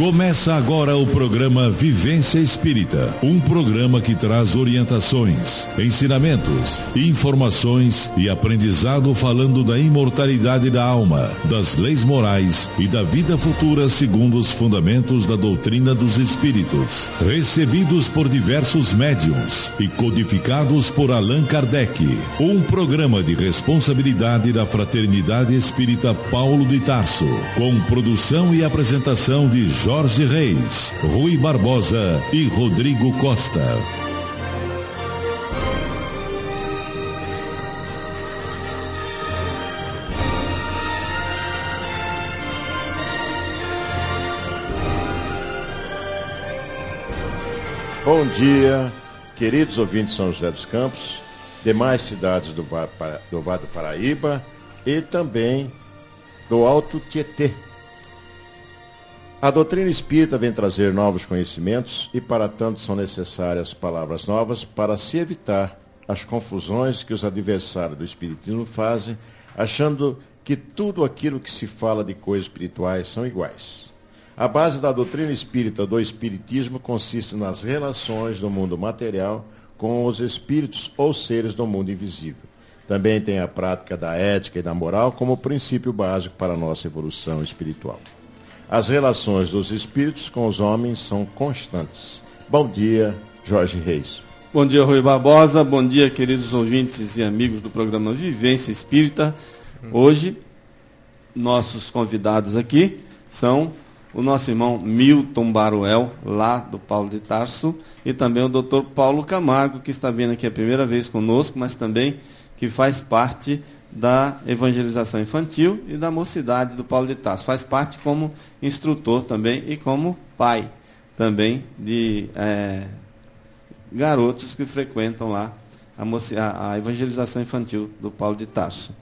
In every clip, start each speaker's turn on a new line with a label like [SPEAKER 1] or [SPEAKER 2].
[SPEAKER 1] Começa agora o programa Vivência Espírita, um programa que traz orientações, ensinamentos, informações e aprendizado falando da imortalidade da alma, das leis morais e da vida futura segundo os fundamentos da doutrina dos espíritos, recebidos por diversos médiuns e codificados por Allan Kardec. Um programa de responsabilidade da Fraternidade Espírita Paulo de Tarso, com produção e apresentação de Jorge Reis, Rui Barbosa e Rodrigo Costa.
[SPEAKER 2] Bom dia, queridos ouvintes de São José dos Campos, demais cidades do Vale do Paraíba e também do Alto Tietê. A doutrina espírita vem trazer novos conhecimentos e para tanto são necessárias palavras novas para se evitar as confusões que os adversários do espiritismo fazem, achando que tudo aquilo que se fala de coisas espirituais são iguais. A base da doutrina espírita do espiritismo consiste nas relações do mundo material com os espíritos ou seres do mundo invisível. Também tem a prática da ética e da moral como princípio básico para a nossa evolução espiritual. As relações dos espíritos com os homens são constantes. Bom dia, Jorge Reis.
[SPEAKER 3] Bom dia, Rui Barbosa. Bom dia, queridos ouvintes e amigos do programa Vivência Espírita. Hoje, nossos convidados aqui são o nosso irmão Milton Baruel, lá do Paulo de Tarso, e também o Dr. Paulo Camargo, que está vindo aqui a primeira vez conosco, mas também que faz parte da evangelização infantil e da mocidade do Paulo de Tarso. Faz parte como instrutor também e como pai também de garotos que frequentam lá a evangelização infantil do Paulo de Tarso.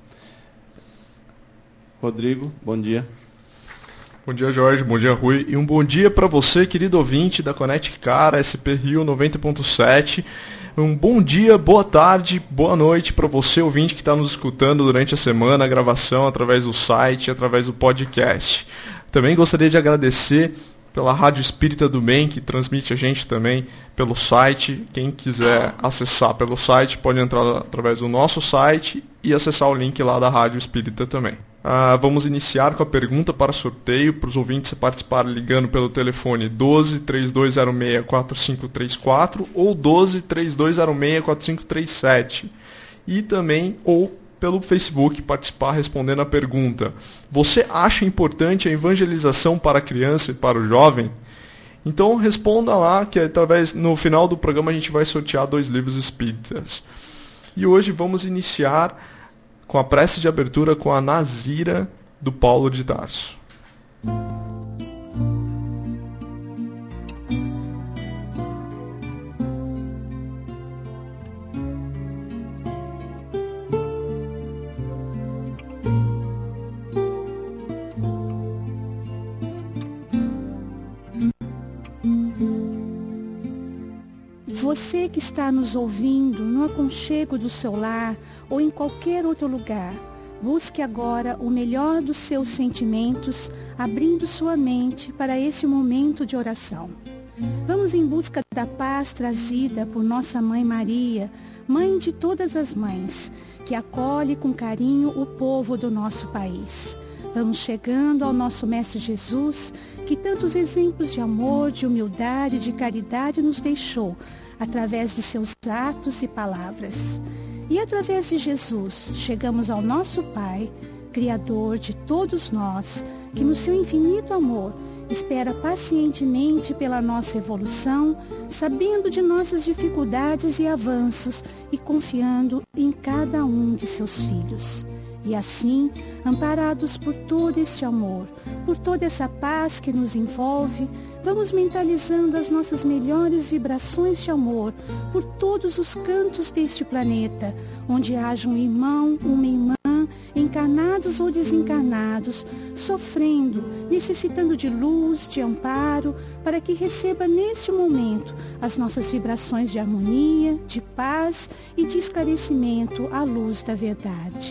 [SPEAKER 3] Rodrigo, bom dia.
[SPEAKER 4] Bom dia, Jorge. Bom dia, Rui. E um bom dia para você, querido ouvinte da Conect Cara, SP Rio 90.7. Um bom dia, boa tarde, boa noite para você, ouvinte, que está nos escutando durante a semana, a gravação através do site, através do podcast. Também gostaria de agradecer pela Rádio Espírita do Bem, que transmite a gente também pelo site. Quem quiser acessar pelo site, pode entrar através do nosso site e acessar o link lá da Rádio Espírita também. Vamos iniciar com a pergunta para sorteio para os ouvintes participarem ligando pelo telefone 12 3206 4534 ou 12 3206 4537 e também ou pelo Facebook participar respondendo a pergunta: você acha importante a evangelização para a criança e para o jovem? Então responda lá, que no final do programa a gente vai sortear 2 livros espíritas. E hoje vamos iniciar com a prece de abertura com a Nazira do Paulo de Tarso.
[SPEAKER 5] Você que está nos ouvindo no aconchego do seu lar ou em qualquer outro lugar, busque agora o melhor dos seus sentimentos, abrindo sua mente para esse momento de oração. Vamos em busca da paz trazida por nossa Mãe Maria, Mãe de todas as mães, que acolhe com carinho o povo do nosso país. Vamos chegando ao nosso Mestre Jesus, que tantos exemplos de amor, de humildade, de caridade nos deixou, através de seus atos e palavras. E através de Jesus, chegamos ao nosso Pai, Criador de todos nós, que no seu infinito amor espera pacientemente pela nossa evolução, sabendo de nossas dificuldades e avanços e confiando em cada um de seus filhos. E assim, amparados por todo este amor, por toda essa paz que nos envolve, vamos mentalizando as nossas melhores vibrações de amor por todos os cantos deste planeta, onde haja um irmão, uma irmã, encarnados ou desencarnados, sofrendo, necessitando de luz, de amparo, para que receba neste momento as nossas vibrações de harmonia, de paz e de esclarecimento à luz da verdade.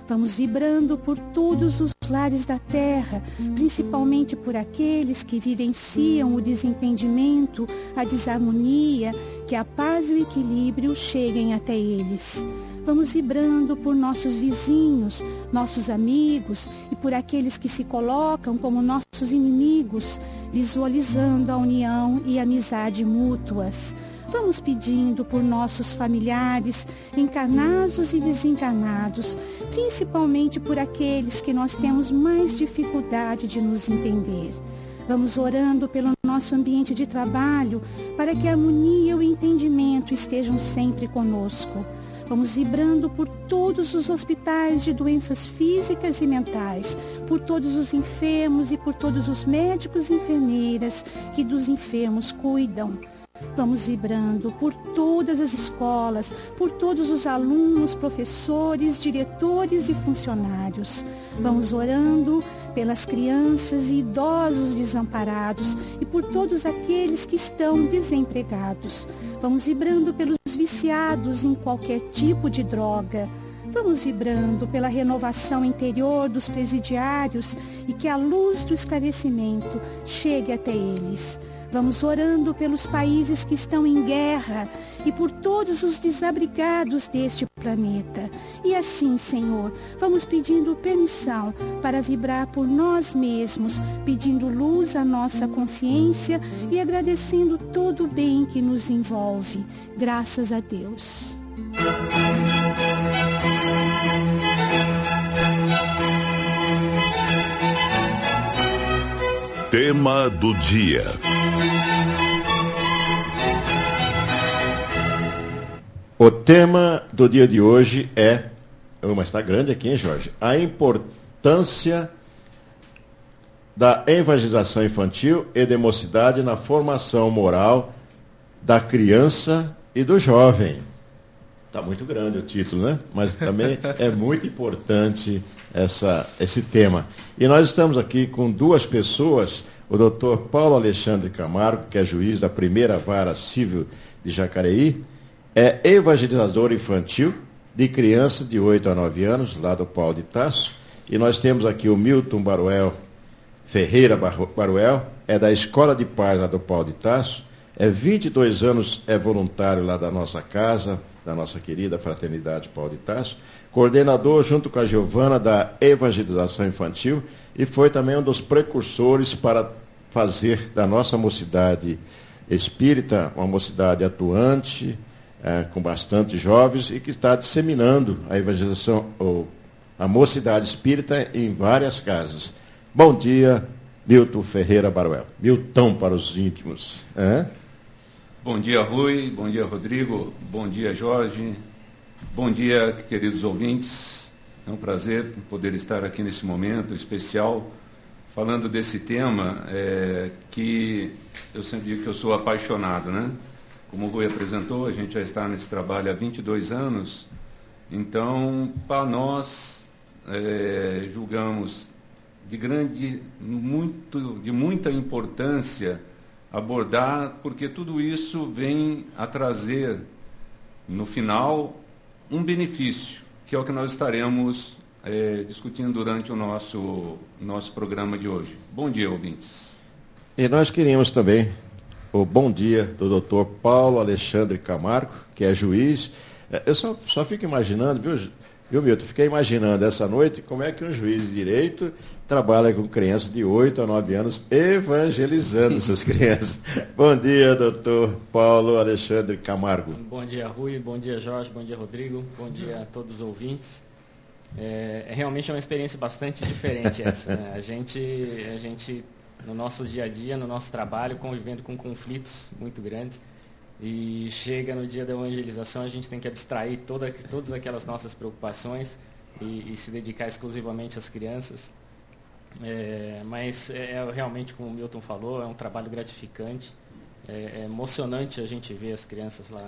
[SPEAKER 5] Vamos vibrando por todos os lares da terra, principalmente por aqueles que vivenciam o desentendimento, a desarmonia, que a paz e o equilíbrio cheguem até eles. Vamos vibrando por nossos vizinhos, nossos amigos e por aqueles que se colocam como nossos inimigos, visualizando a união e amizade mútuas. Vamos pedindo por nossos familiares, encarnados e desencarnados, principalmente por aqueles que nós temos mais dificuldade de nos entender. Vamos orando pelo nosso ambiente de trabalho, para que a harmonia e o entendimento estejam sempre conosco. Vamos vibrando por todos os hospitais de doenças físicas e mentais, por todos os enfermos e por todos os médicos e enfermeiras que dos enfermos cuidam. Vamos vibrando por todas as escolas, por todos os alunos, professores, diretores e funcionários. Vamos orando pelas crianças e idosos desamparados e por todos aqueles que estão desempregados. Vamos vibrando pelos viciados em qualquer tipo de droga. Vamos vibrando pela renovação interior dos presidiários e que a luz do esclarecimento chegue até eles. Vamos orando pelos países que estão em guerra e por todos os desabrigados deste planeta. E assim, Senhor, vamos pedindo permissão para vibrar por nós mesmos, pedindo luz à nossa consciência e agradecendo todo o bem que nos envolve. Graças a Deus.
[SPEAKER 1] Tema do dia.
[SPEAKER 2] O tema do dia de hoje é, mas está grande aqui, hein, Jorge? A importância da evangelização infantil e de mocidade na formação moral da criança e do jovem. Está muito grande o título, né? Mas também é muito importante esse tema. E nós estamos aqui com duas pessoas, o doutor Paulo Alexandre Camargo, que é juiz da primeira vara civil de Jacareí, é evangelizador infantil de criança de 8 a 9 anos, lá do Paulo de Tarso. E nós temos aqui o Milton Ferreira Baruel, é da Escola de Paz lá do Paulo de Tarso, 22 anos é voluntário lá da nossa casa, da nossa querida Fraternidade Paulo de Tarso, coordenador junto com a Giovana da evangelização infantil e foi também um dos precursores para fazer da nossa mocidade espírita uma mocidade atuante, com bastante jovens e que está disseminando a evangelização, ou a mocidade espírita em várias casas. Bom dia, Milton Ferreira Baruel. Milton para os íntimos.
[SPEAKER 6] Bom dia, Rui. Bom dia, Rodrigo. Bom dia, Jorge. Bom dia, queridos ouvintes. É um prazer poder estar aqui nesse momento especial, falando desse tema que eu sempre digo que eu sou apaixonado, né? Como o Rui apresentou, a gente já está nesse trabalho há 22 anos, então, para nós, julgamos de muita importância abordar, porque tudo isso vem a trazer, no final, um benefício, que é o que nós estaremos discutindo durante o nosso programa de hoje. Bom dia, ouvintes.
[SPEAKER 2] E nós queríamos também o bom dia do doutor Paulo Alexandre Camargo, que é juiz. Eu só fico imaginando, viu, Milton? Fiquei imaginando essa noite como é que um juiz de direito trabalha com crianças de 8 a 9 anos, evangelizando essas crianças. Bom dia, doutor Paulo Alexandre Camargo.
[SPEAKER 7] Bom dia, Rui. Bom dia, Jorge. Bom dia, Rodrigo. Bom dia a todos os ouvintes. Realmente é uma experiência bastante diferente essa, né? A gente, no nosso dia a dia, no nosso trabalho, convivendo com conflitos muito grandes. E chega no dia da evangelização, a gente tem que abstrair todas aquelas nossas preocupações e se dedicar exclusivamente às crianças. Mas realmente, como o Milton falou, é um trabalho gratificante. É emocionante a gente ver as crianças lá.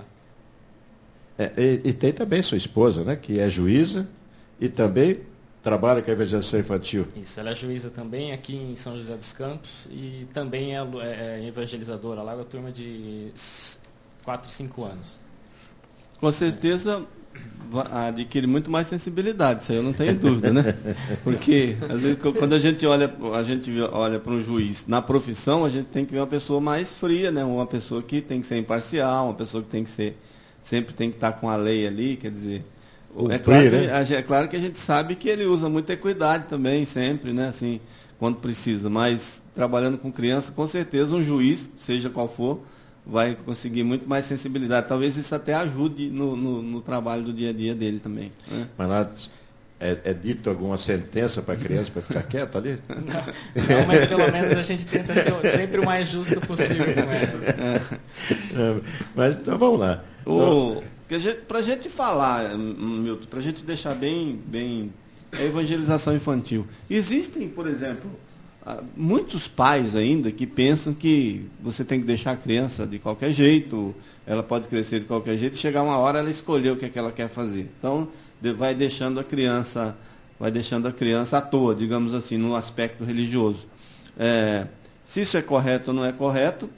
[SPEAKER 2] E tem também sua esposa, né, que é juíza e também trabalha com a evangelização infantil.
[SPEAKER 7] Isso, ela é juíza também aqui em São José dos Campos e também é evangelizadora lá da turma de 4, 5 anos.
[SPEAKER 3] Com certeza, adquire muito mais sensibilidade, isso aí eu não tenho dúvida, né? Porque às vezes quando a gente olha para um juiz na profissão, a gente tem que ver uma pessoa mais fria, né? Uma pessoa que tem que ser imparcial, uma pessoa que sempre tem que estar com a lei ali, quer dizer, é claro que a gente sabe que ele usa muita equidade também, sempre, né? Assim, quando precisa, mas trabalhando com criança, com certeza um juiz, seja qual for, vai conseguir muito mais sensibilidade. Talvez isso até ajude no trabalho do dia a dia dele também, né?
[SPEAKER 2] Mas lá é dito alguma sentença para a criança para ficar quieto ali?
[SPEAKER 7] Não, mas pelo menos a gente tenta ser sempre o mais justo possível com ela.
[SPEAKER 2] Mas então vamos lá.
[SPEAKER 3] Para a gente falar, Milton, para a gente deixar bem a evangelização infantil. Existem, por exemplo, muitos pais ainda que pensam que você tem que deixar a criança de qualquer jeito, ela pode crescer de qualquer jeito, e chegar uma hora ela escolher o que é que ela quer fazer. Então, vai deixando a criança à toa, digamos assim, no aspecto religioso. Se isso é correto ou não é correto,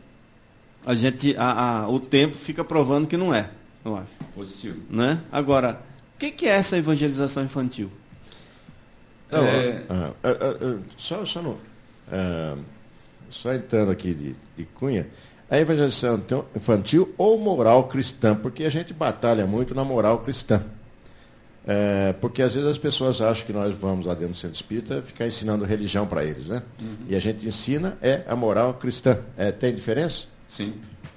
[SPEAKER 3] o tempo fica provando que não é, eu acho.
[SPEAKER 6] Positivo.
[SPEAKER 3] Né? Agora, o que é essa evangelização infantil?
[SPEAKER 2] Só entrando aqui de cunha, a evangelização infantil ou moral cristã, porque a gente batalha muito na moral cristã. Porque às vezes as pessoas acham que nós vamos lá dentro do centro espírita ficar ensinando religião para eles, né? Uhum. E a gente ensina a moral cristã. Tem diferença?
[SPEAKER 6] Sim.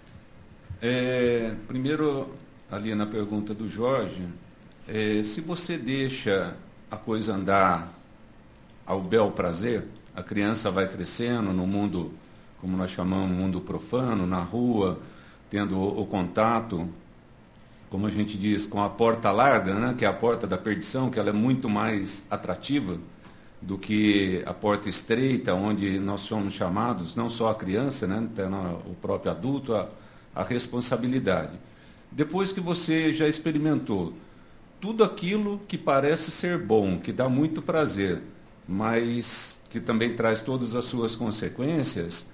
[SPEAKER 6] Primeiro, ali na pergunta do Jorge, se você deixa a coisa andar ao bel prazer, a criança vai crescendo no mundo, como nós chamamos, mundo profano, na rua, tendo o contato, como a gente diz, com a porta larga, né, que é a porta da perdição, que ela é muito mais atrativa do que a porta estreita, onde nós somos chamados, não só a criança, né, o próprio adulto, a responsabilidade. Depois que você já experimentou tudo aquilo que parece ser bom, que dá muito prazer, mas que também traz todas as suas consequências,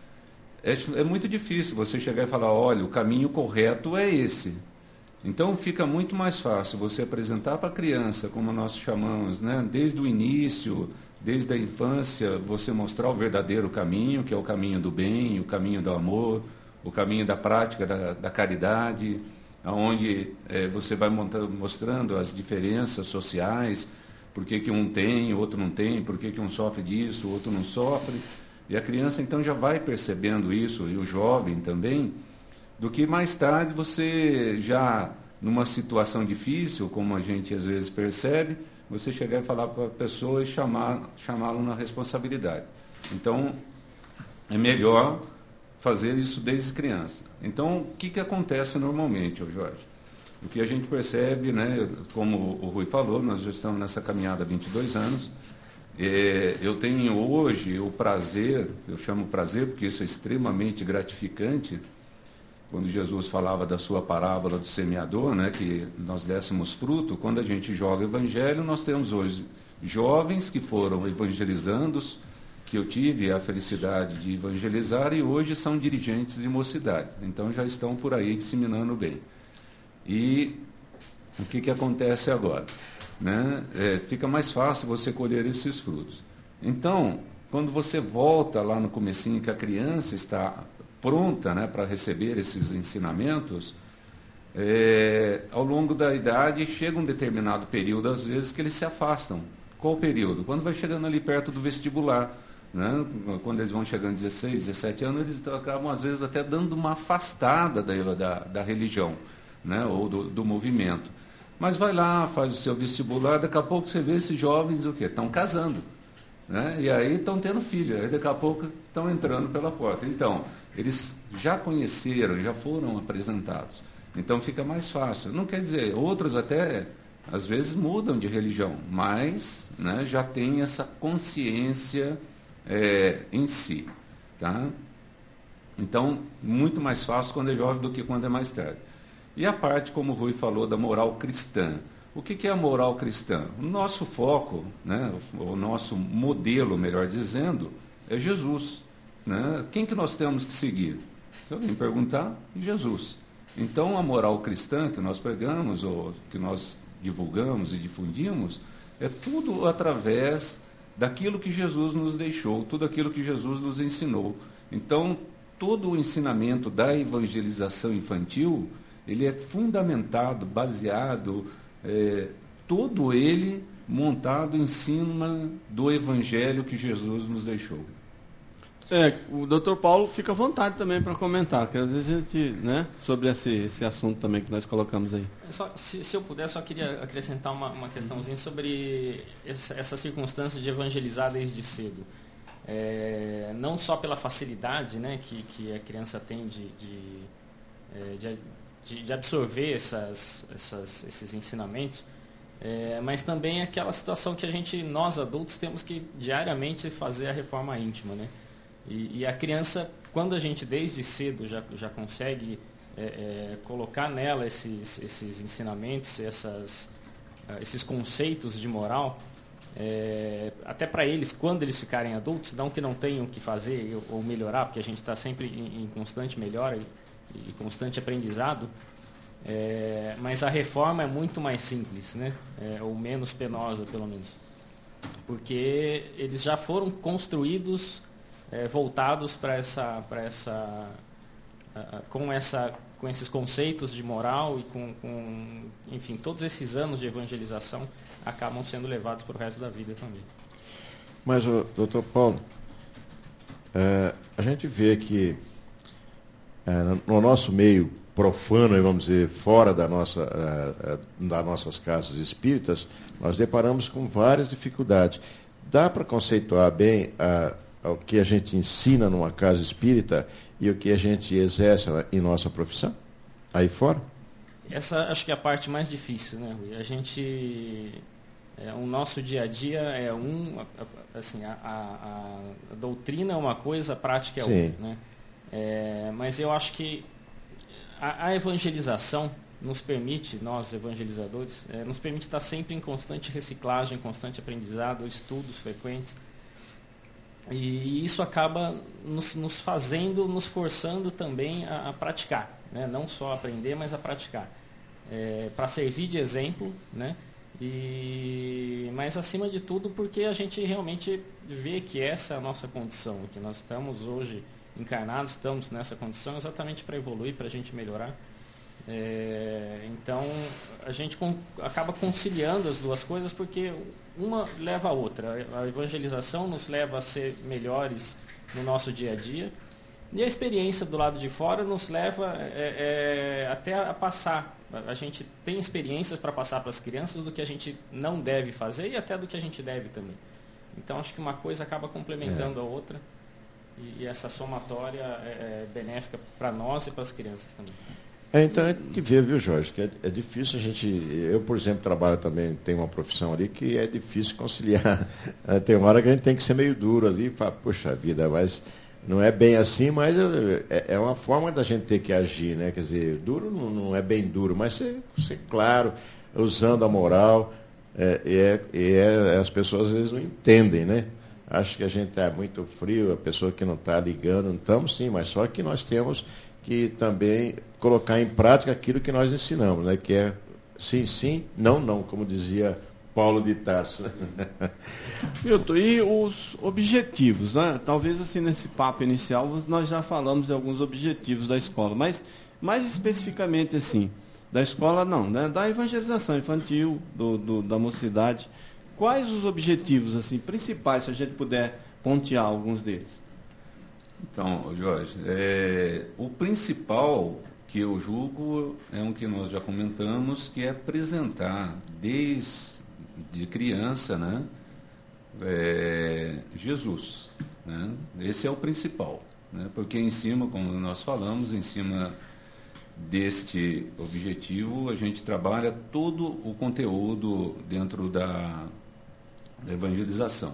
[SPEAKER 6] é muito difícil você chegar e falar, olha, o caminho correto é esse. Então fica muito mais fácil você apresentar para a criança, como nós chamamos, né, desde o início, desde a infância, você mostrar o verdadeiro caminho, que é o caminho do bem, o caminho do amor, o caminho da prática da caridade, onde você vai mostrando as diferenças sociais, por que um tem, o outro não tem, por que um sofre disso, o outro não sofre. E a criança então já vai percebendo isso, e o jovem também, do que mais tarde você já, numa situação difícil, como a gente às vezes percebe, você chegar e falar para a pessoa e chamá-lo na responsabilidade. Então, é melhor fazer isso desde criança. Então, o que acontece normalmente, Jorge? O que a gente percebe, né, como o Rui falou, nós já estamos nessa caminhada há 22 anos, eu tenho hoje o prazer, eu chamo prazer porque isso é extremamente gratificante, quando Jesus falava da sua parábola do semeador, né, que nós dessemos fruto, quando a gente joga o evangelho, nós temos hoje jovens que foram evangelizando, que eu tive a felicidade de evangelizar, e hoje são dirigentes de mocidade. Então já estão por aí disseminando bem. E o que acontece agora? Né? Fica mais fácil você colher esses frutos. Então, quando você volta lá no comecinho, que a criança está pronta, né, para receber esses ensinamentos, ao longo da idade chega um determinado período, às vezes, que eles se afastam. Qual o período? Quando vai chegando ali perto do vestibular, né? Quando eles vão chegando 16, 17 anos, eles acabam, às vezes, até dando uma afastada da religião, né, ou do movimento. Mas vai lá, faz o seu vestibular, daqui a pouco você vê esses jovens o quê? Estão casando, né? E aí estão tendo filho, aí daqui a pouco estão entrando pela porta. Então, eles já conheceram, já foram apresentados. Então fica mais fácil. Não quer dizer, outros até, às vezes, mudam de religião, mas, né, já tem essa consciência em si. Tá? Então, muito mais fácil quando é jovem do que quando é mais tarde. E a parte, como o Rui falou, da moral cristã. O que é a moral cristã? O nosso foco, né, o nosso modelo, melhor dizendo, é Jesus. Né? Quem que nós temos que seguir? Se alguém perguntar, Jesus. Então, a moral cristã que nós pregamos, ou que nós divulgamos e difundimos, é tudo através daquilo que Jesus nos deixou, tudo aquilo que Jesus nos ensinou. Então, todo o ensinamento da evangelização infantil, ele é fundamentado, baseado, todo ele montado em cima do evangelho que Jesus nos deixou.
[SPEAKER 3] O Dr. Paulo fica à vontade também para comentar, que às vezes a gente, sobre esse assunto também que nós colocamos aí.
[SPEAKER 7] Se eu puder, só queria acrescentar uma questãozinha sobre essa circunstância de evangelizar desde cedo. Não só pela facilidade, né, que a criança tem de absorver esses ensinamentos, mas também aquela situação que nós adultos temos que diariamente fazer a reforma íntima, né? E a criança, quando a gente desde cedo já consegue colocar nela esses ensinamentos, esses conceitos de moral, até para eles, quando eles ficarem adultos, não que não tenham o que fazer ou melhorar, porque a gente está sempre em constante melhora e constante aprendizado, mas a reforma é muito mais simples, né? Ou menos penosa, pelo menos. Porque eles já foram construídos voltados com esses conceitos de moral e enfim, todos esses anos de evangelização acabam sendo levados para o resto da vida também.
[SPEAKER 2] Mas, doutor Paulo, a gente vê que no nosso meio profano, vamos dizer, fora das nossas casas espíritas, nós deparamos com várias dificuldades. Dá para conceituar bem o que a gente ensina numa casa espírita e o que a gente exerce em nossa profissão, aí fora?
[SPEAKER 7] Essa acho que é a parte mais difícil, né, Rui? O nosso dia a dia assim, a doutrina é uma coisa, a prática é outra, né? Mas eu acho que a evangelização nos permite, nós evangelizadores, nos permite estar sempre em constante reciclagem, constante aprendizado, estudos frequentes. E isso acaba nos forçando também a praticar, né? Não só aprender, mas a praticar. Para servir de exemplo, né? Mas acima de tudo porque a gente realmente vê que essa é a nossa condição, que nós estamos hoje encarnados, estamos nessa condição exatamente para evoluir, para a gente melhorar. Então a gente acaba conciliando as duas coisas porque uma leva a outra. A evangelização nos leva a ser melhores no nosso dia a dia e a experiência do lado de fora nos leva até a passar. A gente tem experiências para passar para as crianças do que a gente não deve fazer e até do que a gente deve também. Então acho que uma coisa acaba complementando a outra e essa somatória é benéfica para nós e para as crianças também.
[SPEAKER 2] Então a gente vê, viu, Jorge, que é difícil a gente... Eu, por exemplo, trabalho também, tenho uma profissão ali que é difícil conciliar. Tem uma hora que a gente tem que ser meio duro ali e falar, poxa vida, mas não é bem assim, mas é uma forma da gente ter que agir, né? Quer dizer, duro não é bem duro, mas ser claro, usando a moral, as pessoas às vezes não entendem, né? Acho que a gente é muito frio, a pessoa que não está ligando, não estamos sim, mas só que nós temos que também colocar em prática aquilo que nós ensinamos, né? Que é sim, sim, não, não, como dizia Paulo de Tarso.
[SPEAKER 3] Milton, e os objetivos, né? Talvez assim nesse papo inicial nós já falamos de alguns objetivos da escola, mas mais especificamente assim, da escola não, né? Da evangelização infantil, da mocidade. Quais os objetivos assim principais, se a gente puder pontear alguns deles?
[SPEAKER 6] Então, Jorge, o principal que eu julgo é um que nós já comentamos, que é apresentar desde criança, né, Jesus, né? Esse é o principal, né? Porque em cima, como nós falamos, em cima deste objetivo, a gente trabalha todo o conteúdo dentro da evangelização.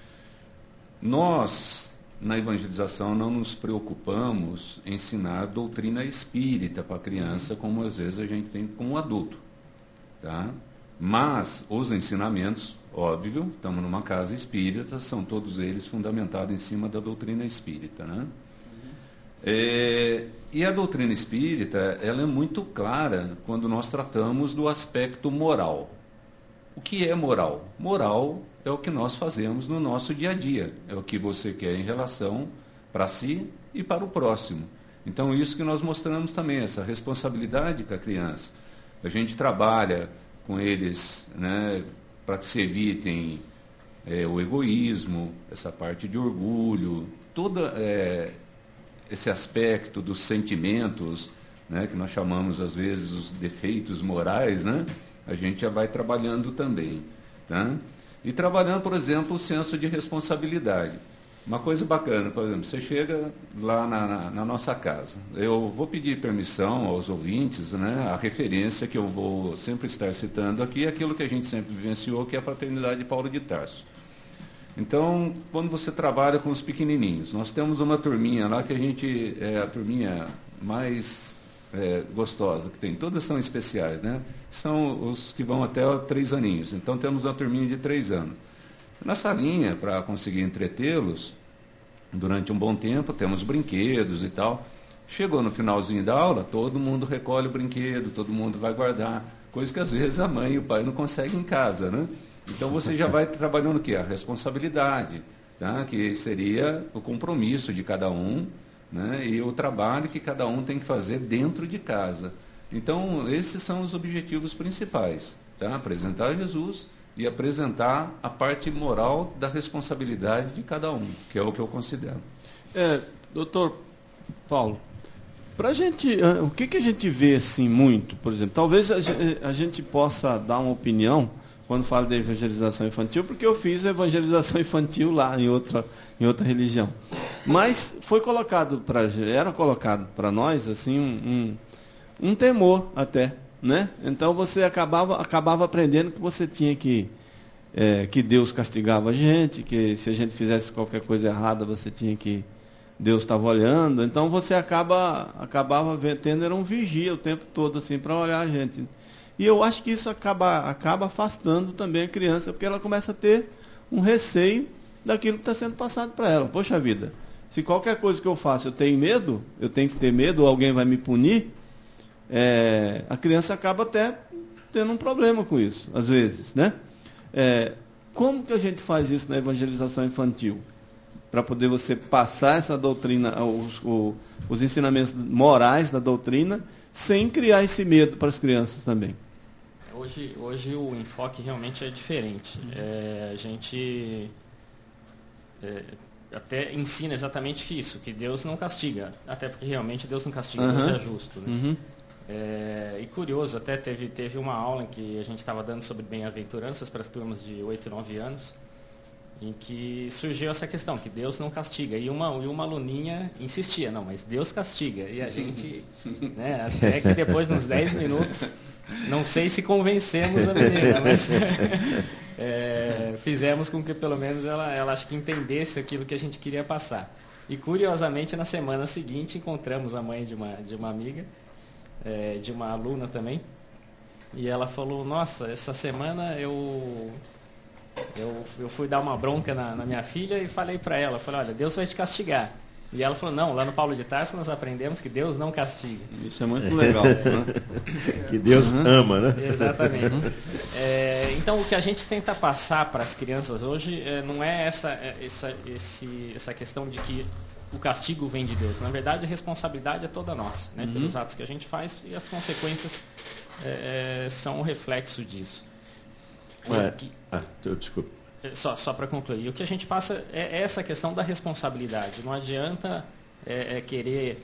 [SPEAKER 6] Nós, na evangelização, não nos preocupamos em ensinar doutrina espírita para a criança, como às vezes a gente tem com um adulto. Tá? Mas os ensinamentos, óbvio, estamos numa casa espírita, são todos eles fundamentados em cima da doutrina espírita. Né? E a doutrina espírita, ela é muito clara quando nós tratamos do aspecto moral. O que é moral? Moral é o que nós fazemos no nosso dia a dia, é o que você quer em relação para si e para o próximo. Então, isso que nós mostramos também, essa responsabilidade com a criança. A gente trabalha com eles, né, para que se evitem o egoísmo, essa parte de orgulho, todo esse aspecto dos sentimentos, né, que nós chamamos às vezes os defeitos morais, né, a gente já vai trabalhando também. Tá? E trabalhando, por exemplo, o senso de responsabilidade. Uma coisa bacana, por exemplo, você chega lá na nossa casa. Eu vou pedir permissão aos ouvintes, né, a referência que eu vou sempre estar citando aqui é aquilo que a gente sempre vivenciou, que é a Fraternidade de Paulo de Tarso. Então, quando você trabalha com os pequenininhos, nós temos uma turminha lá que a gente é a turminha mais gostosa que tem. Todas são especiais, né? São os que vão até 3 aninhos. Então, temos uma turminha de 3 anos. Na salinha, para conseguir entretê-los, durante um bom tempo, temos brinquedos e tal. Chegou no finalzinho da aula, todo mundo recolhe o brinquedo, todo mundo vai guardar. Coisa que às vezes a mãe e o pai não conseguem em casa, né? Então você já vai trabalhando o quê? A responsabilidade, tá? Que seria o compromisso de cada um, né? E o trabalho que cada um tem que fazer dentro de casa. Então, esses são os objetivos principais, tá? Apresentar Jesus e apresentar a parte moral da responsabilidade de cada um, que é o que eu considero.
[SPEAKER 3] Doutor Paulo, pra gente, o que a gente vê assim muito, por exemplo, talvez a gente possa dar uma opinião quando fala de evangelização infantil, porque eu fiz evangelização infantil lá em outra religião. Mas era colocado para nós assim um temor até, né? Então você acabava aprendendo que você tinha que Deus castigava a gente, que se a gente fizesse qualquer coisa errada, você tinha que Deus estava olhando. Então você acabava tendo um vigia o tempo todo assim para olhar a gente. E eu acho que isso acaba afastando também a criança, porque ela começa a ter um receio daquilo que está sendo passado para ela. Poxa vida, se qualquer coisa que eu faço eu tenho que ter medo, ou alguém vai me punir, a criança acaba até tendo um problema com isso, às vezes, né? Como que a gente faz isso na evangelização infantil? Para poder você passar essa doutrina, os ensinamentos morais da doutrina, sem criar esse medo para as crianças também.
[SPEAKER 7] Hoje o enfoque realmente é diferente. A gente até ensina exatamente isso, que Deus não castiga, até porque realmente Deus não castiga, Deus é justo. Né? E curioso, até teve uma aula em que a gente estava dando sobre bem-aventuranças para as turmas de 8 e 9 anos, em que surgiu essa questão, que Deus não castiga. E uma aluninha insistia, não, mas Deus castiga. E a gente, né, até que depois de uns 10 minutos, não sei se convencemos a menina, mas fizemos com que pelo menos ela acho que entendesse aquilo que a gente queria passar. E curiosamente, na semana seguinte, encontramos a mãe de uma amiga, de uma aluna também, e ela falou, nossa, essa semana eu fui dar uma bronca na minha filha e falei para ela, olha, Deus vai te castigar. E ela falou, não, lá no Paulo de Tarso nós aprendemos que Deus não castiga.
[SPEAKER 3] Isso é muito legal. Né?
[SPEAKER 2] Que Deus ama, né?
[SPEAKER 7] Exatamente. Então o que a gente tenta passar para as crianças hoje não é essa questão de que o castigo vem de Deus. Na verdade, a responsabilidade é toda nossa, né? Pelos atos que a gente faz, e as consequências são um reflexo disso.
[SPEAKER 2] Desculpa.
[SPEAKER 7] Só para concluir, o que a gente passa é essa questão da responsabilidade. Não adianta querer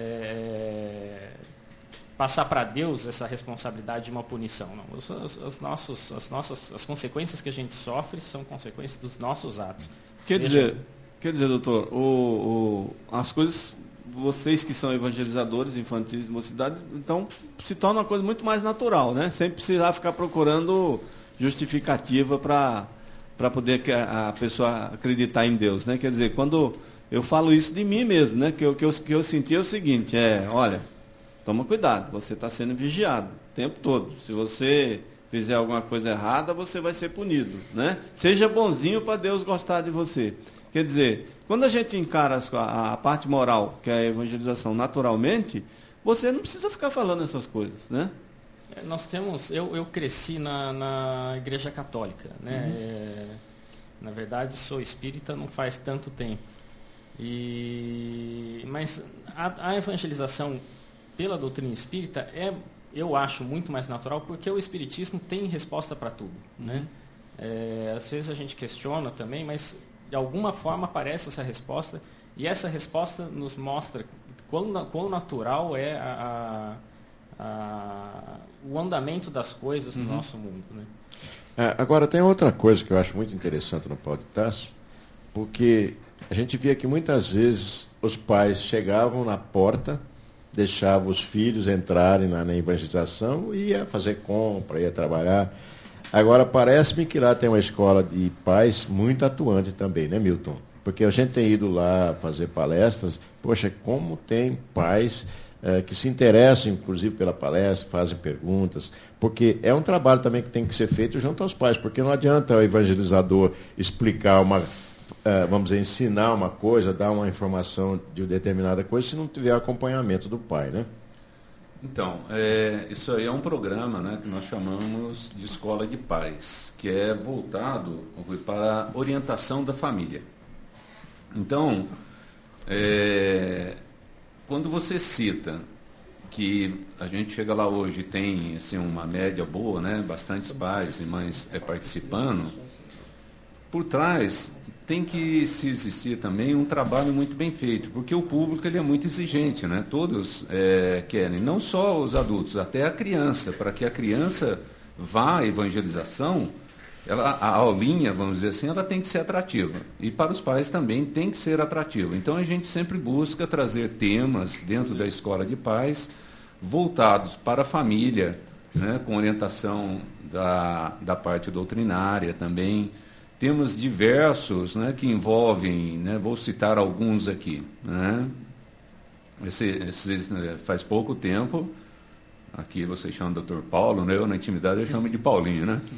[SPEAKER 7] passar para Deus essa responsabilidade de uma punição. Não. As consequências que a gente sofre são consequências dos nossos atos.
[SPEAKER 3] Quer dizer, doutor, as coisas, vocês que são evangelizadores infantis de mocidade, então se torna uma coisa muito mais natural, né? Sem precisar ficar procurando justificativa para poder a pessoa acreditar em Deus, né? Quer dizer, quando eu falo isso de mim mesmo, né? Que eu senti é o seguinte, olha, toma cuidado, você está sendo vigiado o tempo todo. Se você fizer alguma coisa errada, você vai ser punido, né? Seja bonzinho para Deus gostar de você. Quer dizer, quando a gente encara a parte moral, que é a evangelização, naturalmente, você não precisa ficar falando essas coisas, né?
[SPEAKER 7] Nós temos, eu cresci na igreja católica, né? Na verdade, sou espírita não faz tanto tempo. Mas a evangelização pela doutrina espírita eu acho muito mais natural, porque o espiritismo tem resposta para tudo, né? Às vezes a gente questiona também, mas de alguma forma aparece essa resposta, e essa resposta nos mostra quão natural é o andamento das coisas no nosso mundo, né?
[SPEAKER 2] Agora, tem outra coisa que eu acho muito interessante no Paulo de Tarso, porque a gente via que muitas vezes os pais chegavam na porta, deixavam os filhos entrarem na evangelização, ia fazer compra, ia trabalhar. Agora, parece-me que lá tem uma escola de pais muito atuante também, né, Milton? Porque a gente tem ido lá fazer palestras, poxa, como tem pais que se interessam, inclusive, pela palestra, fazem perguntas, porque é um trabalho também que tem que ser feito junto aos pais, porque não adianta o evangelizador explicar vamos dizer, ensinar uma coisa, dar uma informação de determinada coisa, se não tiver acompanhamento do pai, né?
[SPEAKER 6] Então, isso aí é um programa, né, que nós chamamos de Escola de Pais, que é voltado para a orientação da família. Então, quando você cita que a gente chega lá hoje e tem assim, uma média boa, né, bastantes pais e mães participando, por trás tem que se existir também um trabalho muito bem feito, porque o público ele é muito exigente, né? Todos querem, não só os adultos, até a criança, para que a criança vá à evangelização, a aulinha, vamos dizer assim, ela tem que ser atrativa. E para os pais também tem que ser atrativa. Então a gente sempre busca trazer temas dentro da escola de pais voltados para a família, né? Com orientação da parte doutrinária também. Temos diversos, né, que envolvem, né, vou citar alguns aqui, né? Faz pouco tempo, aqui vocês chamam de Dr. Paulo, né? Eu na intimidade eu chamo de Paulinho, né?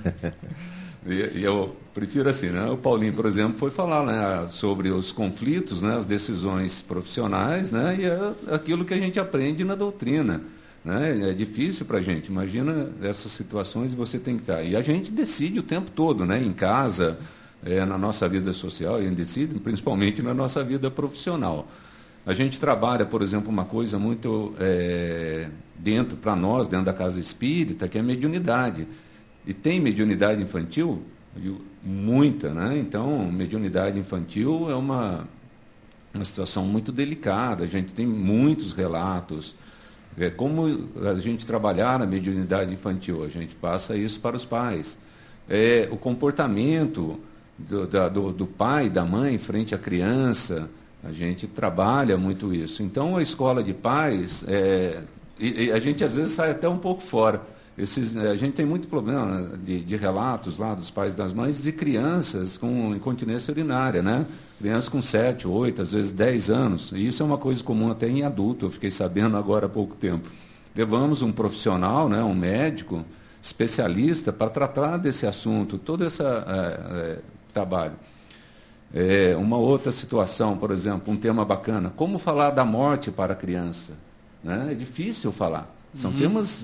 [SPEAKER 6] E eu prefiro assim, né? O Paulinho, por exemplo, foi falar, né, sobre os conflitos, né, as decisões profissionais, né, e aquilo que a gente aprende na doutrina. Né? É difícil para a gente, imagina essas situações e você tem que estar. E a gente decide o tempo todo, né? Em casa, na nossa vida social, a gente decide, principalmente na nossa vida profissional. A gente trabalha, por exemplo, uma coisa muito para nós, dentro da casa espírita, que é a mediunidade. E tem mediunidade infantil? Muita, né? Então, mediunidade infantil é uma situação muito delicada, a gente tem muitos relatos. Como a gente trabalhar na mediunidade infantil, a gente passa isso para os pais. O comportamento do pai e da mãe frente à criança, a gente trabalha muito isso. Então, a escola de pais, e a gente às vezes sai até um pouco fora. A gente tem muito problema de relatos lá dos pais e das mães de crianças com incontinência urinária, né? Crianças com 7, 8, às vezes 10 anos. E isso é uma coisa comum até em adulto, eu fiquei sabendo agora há pouco tempo. Levamos um profissional, né, um médico, especialista, para tratar desse assunto, todo esse trabalho. Uma outra situação, por exemplo, um tema bacana, como falar da morte para a criança? Né? É difícil falar. São temas,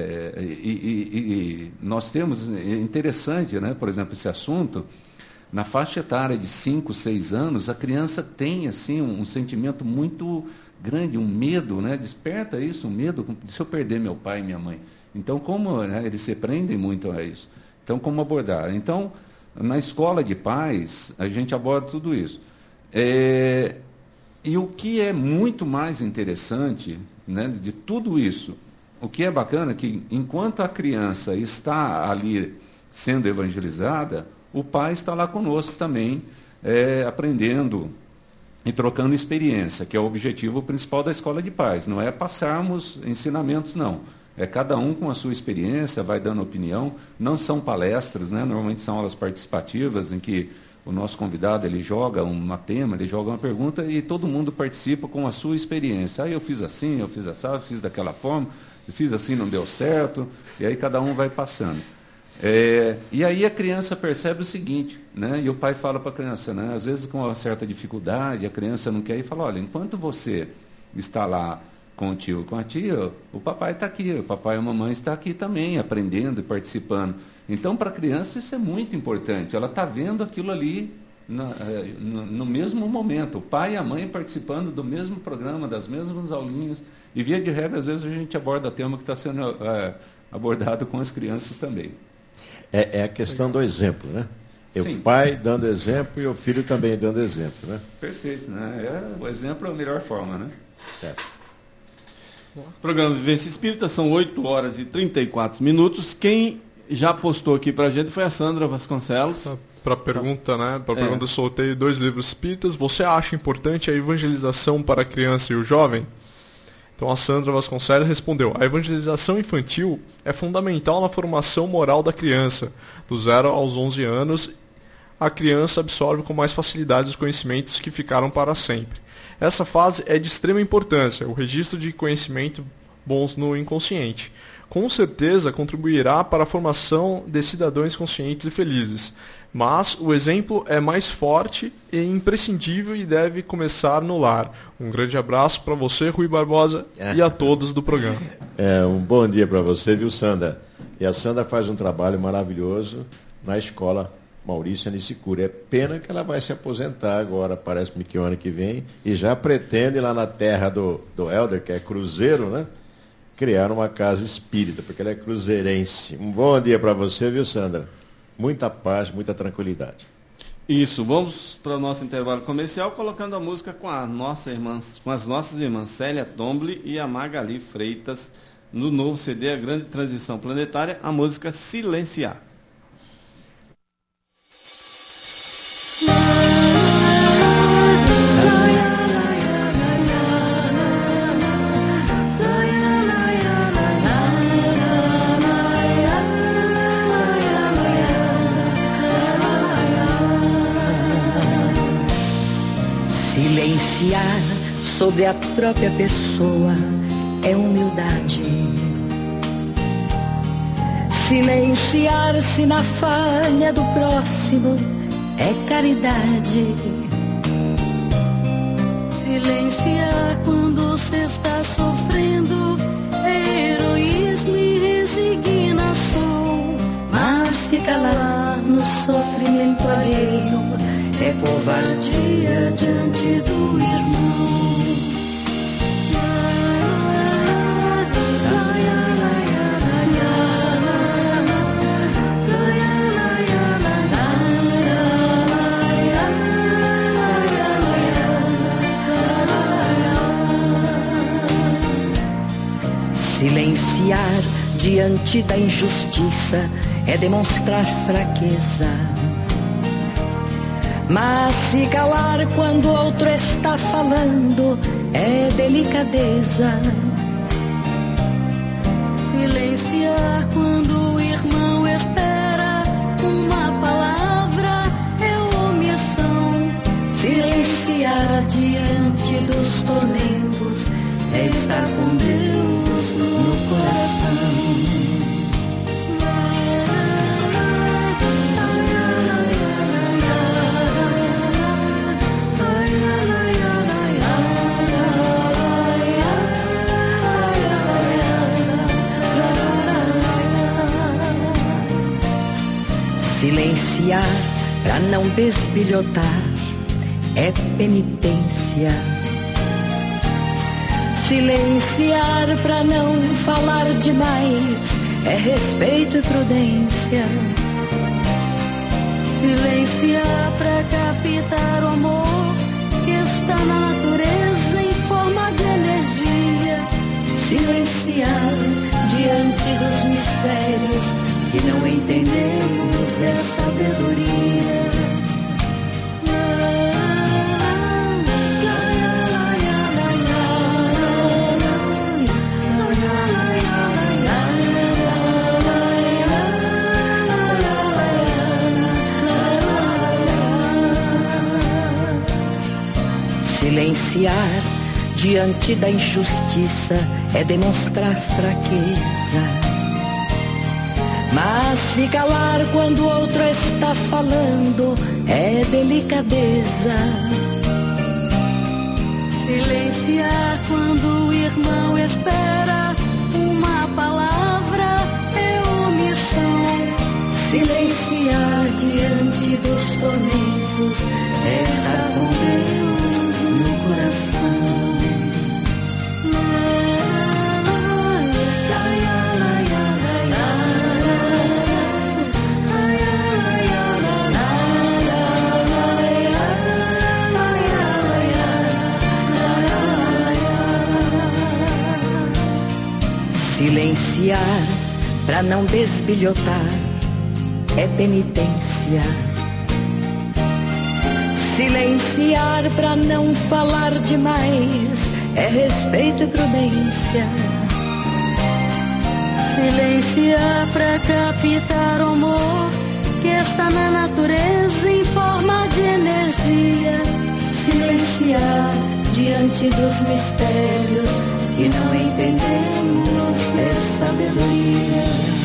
[SPEAKER 6] e nós temos, é interessante, né, por exemplo, esse assunto, na faixa etária de 5, 6 anos, a criança tem assim, um sentimento muito grande, um medo, né, desperta isso, um medo, se eu perder meu pai e minha mãe. Então, como eles se prendem muito a isso? Então, como abordar? Então, na escola de pais, a gente aborda tudo isso. E o que é muito mais interessante, né, de tudo isso, o que é bacana é que, enquanto a criança está ali sendo evangelizada, o pai está lá conosco também, aprendendo e trocando experiência, que é o objetivo principal da escola de pais. Não é passarmos ensinamentos, não. É cada um com a sua experiência, vai dando opinião. Não são palestras, né? Normalmente são aulas participativas, em que o nosso convidado ele joga um tema, ele joga uma pergunta e todo mundo participa com a sua experiência. Eu fiz assim, eu fiz assado, eu fiz daquela forma. fiz assim, não deu certo, e aí cada um vai passando. E aí a criança percebe o seguinte, né? E o pai fala para a criança, né? Às vezes com uma certa dificuldade, a criança não quer ir e fala, olha, enquanto você está lá com o tio, com a tia, o papai está aqui, o papai e a mamãe está aqui também, aprendendo e participando. Então, para a criança isso é muito importante, ela está vendo aquilo ali no mesmo momento, o pai e a mãe participando do mesmo programa, das mesmas aulinhas, e via de regra, às vezes a gente aborda tema que está sendo abordado com as crianças também.
[SPEAKER 2] É a questão do exemplo, né?
[SPEAKER 6] Sim.
[SPEAKER 2] O pai dando exemplo e o filho também dando exemplo, né?
[SPEAKER 6] Perfeito, né? O exemplo é a melhor forma, né?
[SPEAKER 3] O programa Vivência Espírita, são 8 horas e 34 minutos. Quem já postou aqui pra gente foi a Sandra Vasconcelos.
[SPEAKER 4] Para a pergunta, né? Para a pergunta, eu soltei 2 livros espíritas. Você acha importante a evangelização para a criança e o jovem? Então a Sandra Vasconcelos respondeu: a evangelização infantil é fundamental na formação moral da criança. Do 0 aos 11 anos, a criança absorve com mais facilidade os conhecimentos que ficaram para sempre. Essa fase é de extrema importância, o registro de conhecimento bons no inconsciente. Com certeza contribuirá para a formação de cidadãos conscientes e felizes. Mas o exemplo é mais forte e imprescindível e deve começar no lar. Um grande abraço para você, Rui Barbosa, e a todos do programa.
[SPEAKER 2] Um bom dia para você, viu, Sandra? E a Sandra faz um trabalho maravilhoso na escola Maurício Anicicura. É pena que ela vai se aposentar agora, parece-me que o ano que vem, e já pretende lá na terra do Helder, que é cruzeiro, né? Criar uma casa espírita, porque ela é cruzeirense. Um bom dia para você, viu, Sandra? Muita paz, muita tranquilidade.
[SPEAKER 3] Isso, vamos para o nosso intervalo comercial, colocando a música com as nossas irmãs Célia Tombli e a Magali Freitas, no novo CD A Grande Transição Planetária, a música Silenciar.
[SPEAKER 8] Silenciar sobre a própria pessoa é humildade. Silenciar-se na falha do próximo é caridade. Silenciar quando se está sofrendo é heroísmo e resignação. Mas se calar no sofrimento alheio é covardia diante do irmão. Silenciar diante da injustiça é demonstrar fraqueza. Mas se calar quando o outro está falando é delicadeza. Silenciar quando o irmão espera uma palavra é omissão. Silenciar diante dos tormentos é estar com Deus no coração. Silenciar para não desbilhotar é penitência. Silenciar para não falar demais é respeito e prudência. Silenciar para captar o amor que está na natureza em forma de energia. Silenciar diante dos mistérios que não entendemos é sabedoria. Silenciar diante da injustiça é demonstrar fraqueza. Mas se calar quando o outro está falando é delicadeza.
[SPEAKER 9] Silenciar quando o irmão espera uma palavra é omissão.
[SPEAKER 8] Silenciar diante dos tormentos é estar com Deus no coração. Silenciar pra não desbilhotar é penitência. Silenciar pra não falar demais é respeito e prudência.
[SPEAKER 9] Silenciar pra captar o amor que está na natureza em forma de energia.
[SPEAKER 8] Silenciar diante dos mistérios que não entendemos é sabedoria.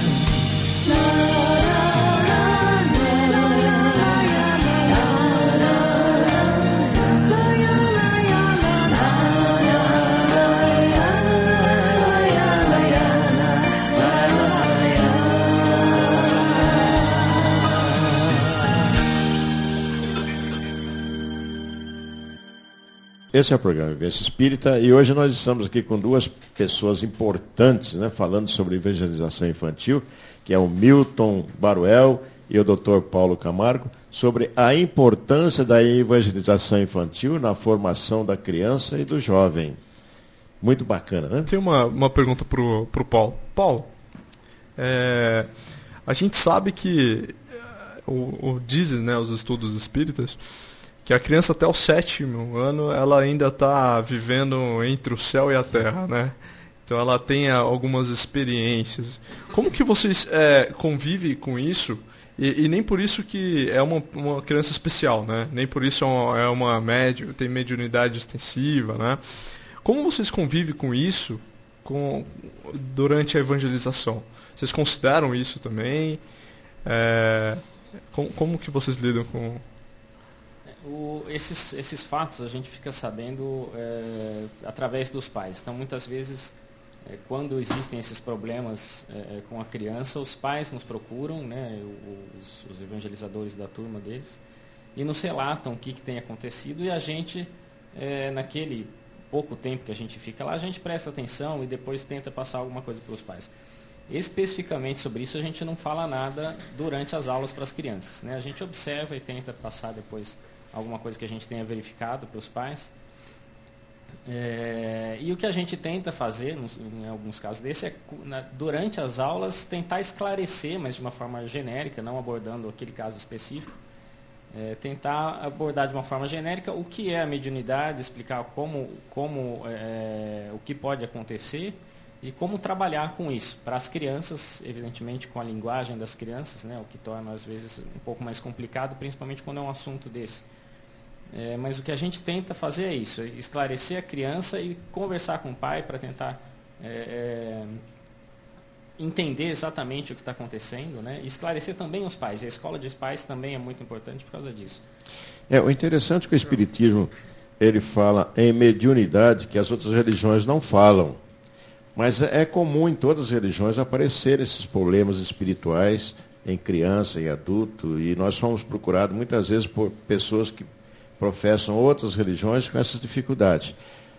[SPEAKER 2] Esse é o programa Vivência Espírita e hoje nós estamos aqui com duas pessoas importantes, né, falando sobre evangelização infantil, que é o Milton Baruel e o Dr. Paulo Camargo, sobre a importância da evangelização infantil na formação da criança e do jovem. Muito bacana, né?
[SPEAKER 4] Tem uma pergunta pro Paulo. Paulo, a gente sabe que dizem, né, os estudos espíritas, que a criança até o 7º ano, ela ainda está vivendo entre o céu e a terra, né? Então ela tem algumas experiências. Como que vocês convivem com isso? E nem por isso que é uma criança especial, né? Nem por isso é uma tem mediunidade extensiva, né? Como vocês convivem com isso durante a evangelização? Vocês consideram isso também? Como que vocês lidam com...
[SPEAKER 7] Esses fatos a gente fica sabendo através dos pais. Então, muitas vezes, quando existem esses problemas com a criança, os pais nos procuram, né, os evangelizadores da turma deles, e nos relatam o que tem acontecido, e a gente, naquele pouco tempo que a gente fica lá, a gente presta atenção e depois tenta passar alguma coisa para os pais. Especificamente sobre isso, a gente não fala nada durante as aulas para as crianças, né? A gente observa e tenta passar depois alguma coisa que a gente tenha verificado para os pais. E o que a gente tenta fazer, em alguns casos desse, durante as aulas, tentar esclarecer, mas de uma forma genérica, não abordando aquele caso específico, tentar abordar de uma forma genérica o que é a mediunidade, explicar o que pode acontecer e como trabalhar com isso. Para as crianças, evidentemente, com a linguagem das crianças, né, o que torna, às vezes, um pouco mais complicado, principalmente quando é um assunto desse. Mas o que a gente tenta fazer é isso, esclarecer a criança e conversar com o pai para tentar entender exatamente o que está acontecendo, né? E esclarecer também os pais. E a escola de pais também é muito importante por causa disso.
[SPEAKER 2] O interessante é que o Espiritismo ele fala em mediunidade que as outras religiões não falam. Mas é comum em todas as religiões aparecer esses problemas espirituais em criança e adulto. E nós somos procurados muitas vezes por pessoas que professam outras religiões com essas dificuldades.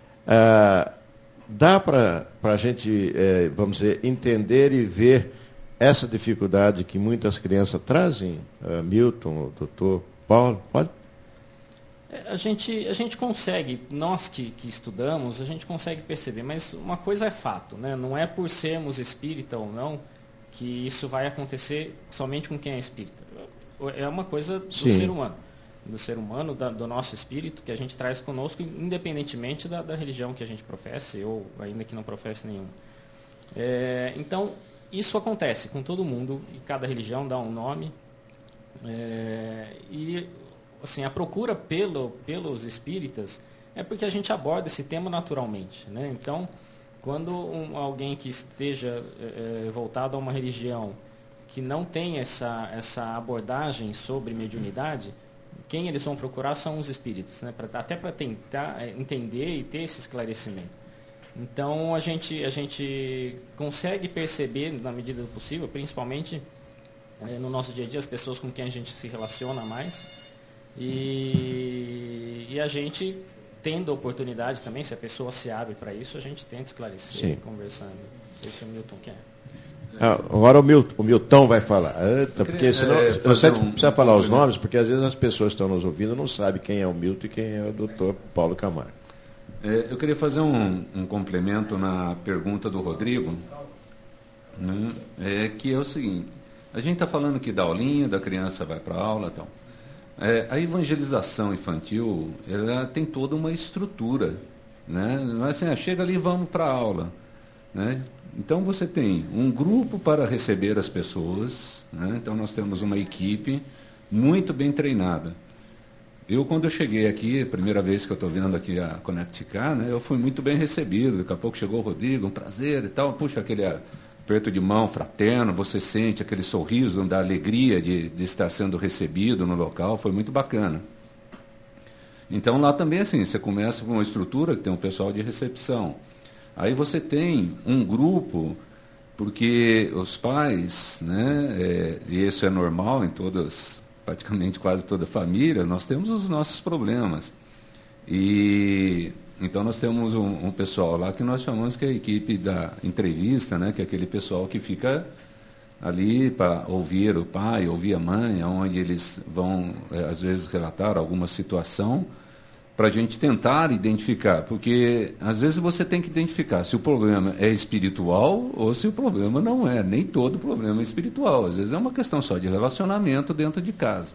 [SPEAKER 2] Dá para a gente, vamos dizer, entender e ver essa dificuldade que muitas crianças trazem? Milton, doutor Paulo, pode?
[SPEAKER 7] A gente consegue, nós que estudamos, a gente consegue perceber, mas uma coisa é fato, né? Não é por sermos espírita ou não que isso vai acontecer somente com quem é espírita. É uma coisa do ser humano. Do ser humano, do nosso espírito, que a gente traz conosco, independentemente da religião que a gente professe, ou ainda que não professe nenhuma. Então, isso acontece com todo mundo, e cada religião dá um nome. E assim, a procura pelos espíritas é porque a gente aborda esse tema naturalmente, né? Então, quando alguém que esteja voltado a uma religião que não tem essa abordagem sobre mediunidade, quem eles vão procurar são os espíritos, né? Até para tentar entender e ter esse esclarecimento. Então, a gente consegue perceber, na medida do possível, principalmente no nosso dia a dia, as pessoas com quem a gente se relaciona mais, e a gente, tendo a oportunidade também, se a pessoa se abre para isso, a gente tenta esclarecer, conversando. Não sei se o Milton quer.
[SPEAKER 2] Agora o Milton vai falar, porque senão você precisa falar os nomes, porque às vezes as pessoas que estão nos ouvindo não sabem quem é o Milton e quem é o Dr. Paulo Camargo.
[SPEAKER 6] Eu queria fazer um complemento na pergunta do Rodrigo, né, que é o seguinte: a gente está falando aqui da aulinha, da criança vai para a aula e tal. A evangelização infantil, ela tem toda uma estrutura, né? Não é assim, chega ali e vamos para a aula, né? Então você tem um grupo para receber as pessoas, né? Então nós temos uma equipe muito bem treinada. Quando eu cheguei aqui, a primeira vez que eu estou vendo aqui a Connect Car, né, eu fui muito bem recebido. Daqui a pouco chegou o Rodrigo, um prazer e tal. Puxa, aquele aperto de mão fraterno, você sente aquele sorriso da alegria de estar sendo recebido no local, foi muito bacana. Então lá também assim, você começa com uma estrutura que tem um pessoal de recepção. Aí você tem um grupo, porque os pais, né, e isso é normal em praticamente quase toda família, nós temos os nossos problemas. E então nós temos um pessoal lá que nós chamamos que é a equipe da entrevista, né, que é aquele pessoal que fica ali para ouvir o pai, ouvir a mãe, onde eles vão, às vezes, relatar alguma situação, para a gente tentar identificar, porque às vezes você tem que identificar se o problema é espiritual ou se o problema não é. Nem todo problema é espiritual, às vezes é uma questão só de relacionamento dentro de casa.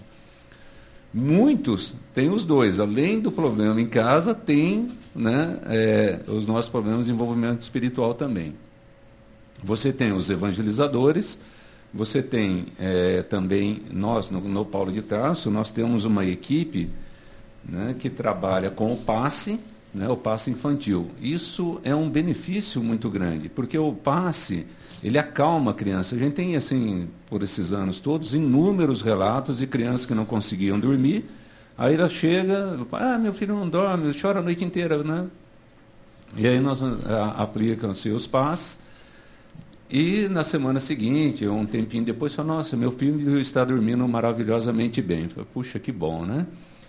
[SPEAKER 6] Muitos têm os dois, além do problema em casa, tem, né, os nossos problemas de envolvimento espiritual também. Você tem os evangelizadores, você tem também, nós no Paulo de Tarso, nós temos uma equipe, né, que trabalha com o passe, né, o passe infantil. Isso é um benefício muito grande, porque o passe, ele acalma a criança. A gente tem, assim, por esses anos todos, inúmeros relatos de crianças que não conseguiam dormir, aí ela chega, meu filho não dorme, chora a noite inteira, né? E aí nós aplicam-se os passes, e na semana seguinte, um tempinho depois, fala, nossa, meu filho está dormindo maravilhosamente bem. Fala, puxa, que bom, né?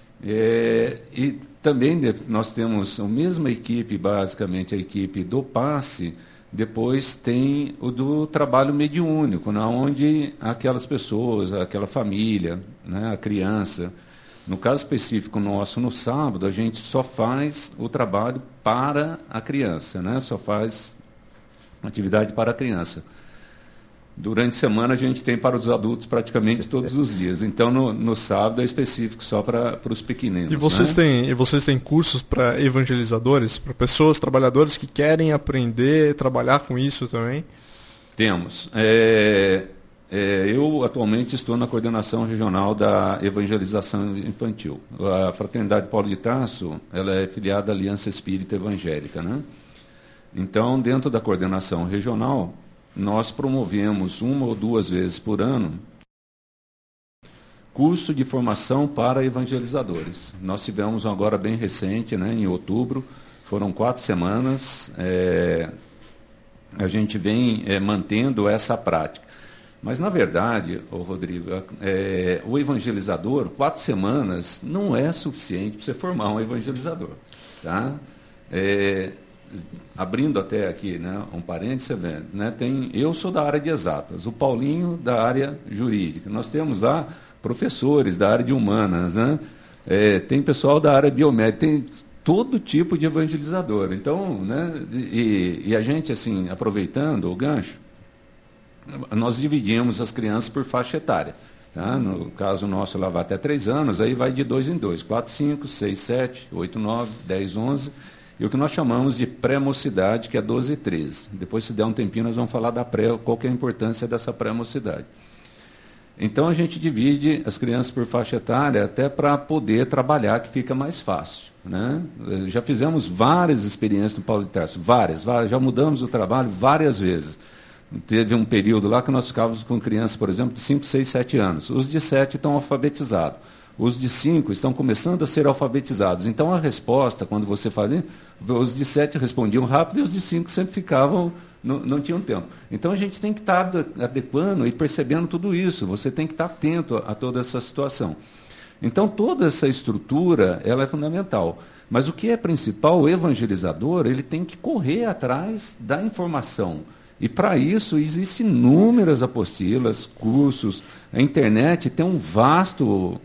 [SPEAKER 6] E também nós temos a mesma equipe, basicamente a equipe do passe, depois tem o do trabalho mediúnico, onde aquelas pessoas, aquela família, né, a criança, no caso específico nosso, no sábado, a gente só faz o trabalho para a criança, né, só faz atividade para a criança. Durante a semana a gente tem para os adultos praticamente todos os dias. Então no sábado é específico só para os pequeninos.
[SPEAKER 4] E vocês têm cursos para evangelizadores, para pessoas, trabalhadores que querem aprender, trabalhar com isso também?
[SPEAKER 6] Temos. Eu atualmente estou na coordenação regional da evangelização infantil. A Fraternidade Paulo de Tarso, ela é filiada à Aliança Espírita Evangélica, né? Então, dentro da coordenação regional, nós promovemos 1 ou 2 vezes por ano curso de formação para evangelizadores. Nós tivemos um agora bem recente, né, em outubro, foram 4 semanas, a gente vem mantendo essa prática. Mas, na verdade, Rodrigo, o evangelizador, 4 semanas não é suficiente para você formar um evangelizador. Tá? Abrindo até aqui, né, um parênteses, né, eu sou da área de exatas, o Paulinho da área jurídica. Nós temos lá professores da área de humanas, né, tem pessoal da área biomédica, tem todo tipo de evangelizador. Então, né, e a gente, assim, aproveitando o gancho, nós dividimos as crianças por faixa etária. Tá? No caso nosso, lá vai até 3 anos, aí vai de 2 em 2, 4, 5, 6, 7, 8, 9, 10, 11... E o que nós chamamos de pré-mocidade, que é 12 e 13. Depois, se der um tempinho, nós vamos falar da qual que é a importância dessa pré-mocidade. Então a gente divide as crianças por faixa etária até para poder trabalhar, que fica mais fácil, né? Já fizemos várias experiências no Paulo de Tarso, várias, já mudamos o trabalho várias vezes. Teve um período lá que nós ficávamos com crianças, por exemplo, de 5, 6, 7 anos. Os de 7 estão alfabetizados. Os de 5 estão começando a ser alfabetizados. Então a resposta, quando você fala, os de 7 respondiam rápido e os de 5 sempre ficavam, não tinham tempo. Então a gente tem que estar adequando e percebendo tudo isso. Você tem que estar atento a toda essa situação. Então toda essa estrutura, ela é fundamental. Mas o que é principal, o evangelizador, ele tem que correr atrás da informação. E para isso existem inúmeras apostilas, cursos, a internet tem um vasto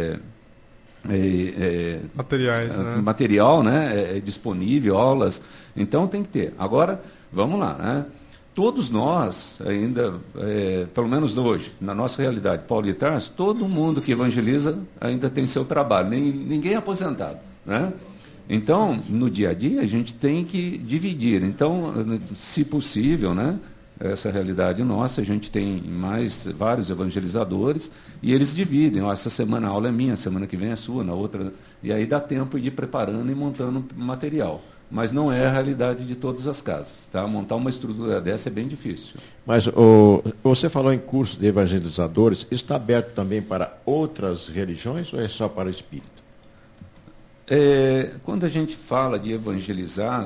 [SPEAKER 4] materiais, né?
[SPEAKER 6] Material, né? Disponível, aulas, então tem que ter. Agora, vamos lá, né? Todos nós, ainda, pelo menos hoje, na nossa realidade, Paulo de Tarso, todo mundo que evangeliza ainda tem seu trabalho, ninguém é aposentado, né? Então, no dia a dia, a gente tem que dividir. Então, se possível, né, essa realidade nossa, a gente tem vários evangelizadores e eles dividem. Essa semana a aula é minha, semana que vem é sua, na outra. E aí dá tempo de ir preparando e montando material. Mas não é a realidade de todas as casas. Tá? Montar uma estrutura dessa é bem difícil.
[SPEAKER 2] Mas você falou em curso de evangelizadores, isso está aberto também para outras religiões ou é só para o espírito?
[SPEAKER 6] Quando a gente fala de evangelizar,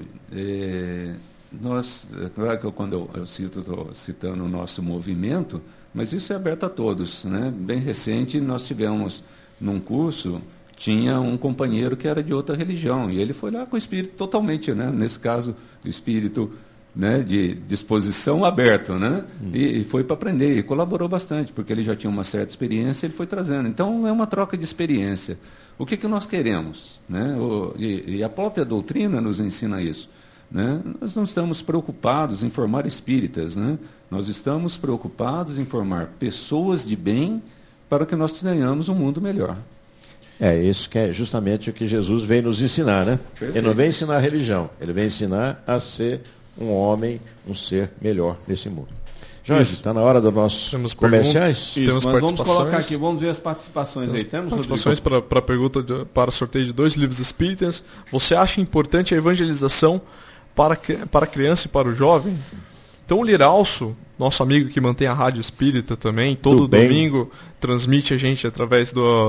[SPEAKER 6] claro que quando eu estou citando o nosso movimento, mas isso é aberto a todos, né? Bem recente nós tivemos num curso, tinha um companheiro que era de outra religião, e ele foi lá com o espírito totalmente, né? Nesse caso, o espírito, né, de disposição aberto, né? E foi para aprender, e colaborou bastante, porque ele já tinha uma certa experiência, ele foi trazendo. Então é uma troca de experiência. O que nós queremos? Né? E a própria doutrina nos ensina isso. Né? Nós não estamos preocupados em formar espíritas, né? Nós estamos preocupados em formar pessoas de bem para que nós tenhamos um mundo melhor.
[SPEAKER 2] Isso que é justamente o que Jesus veio nos ensinar, né? Perfeito. Ele não vem ensinar religião, ele vem ensinar a ser um homem, um ser melhor nesse mundo. Jorge, está na hora dos nossos comerciais?
[SPEAKER 3] Isso, mas vamos colocar aqui, vamos ver as participações aí.
[SPEAKER 4] Temos participações para a pergunta para sorteio de 2 livros espíritas. Você acha importante a evangelização para a criança e para o jovem? Então o Liralso, nosso amigo que mantém a Rádio Espírita também, todo domingo transmite a gente através do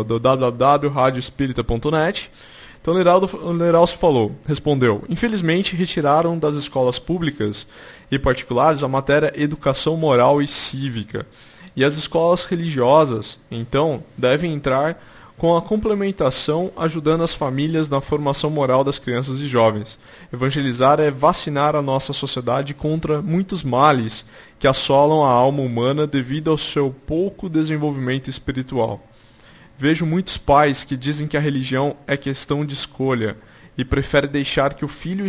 [SPEAKER 4] www.radioespírita.net. Então o Leralso respondeu: infelizmente retiraram das escolas públicas e particulares a matéria Educação Moral e Cívica. E as escolas religiosas, então, devem entrar com a complementação ajudando as famílias na formação moral das crianças e jovens. Evangelizar é vacinar a nossa sociedade contra muitos males que assolam a alma humana devido ao seu pouco desenvolvimento espiritual. Vejo muitos pais que dizem que a religião é questão de escolha e preferem deixar que o filho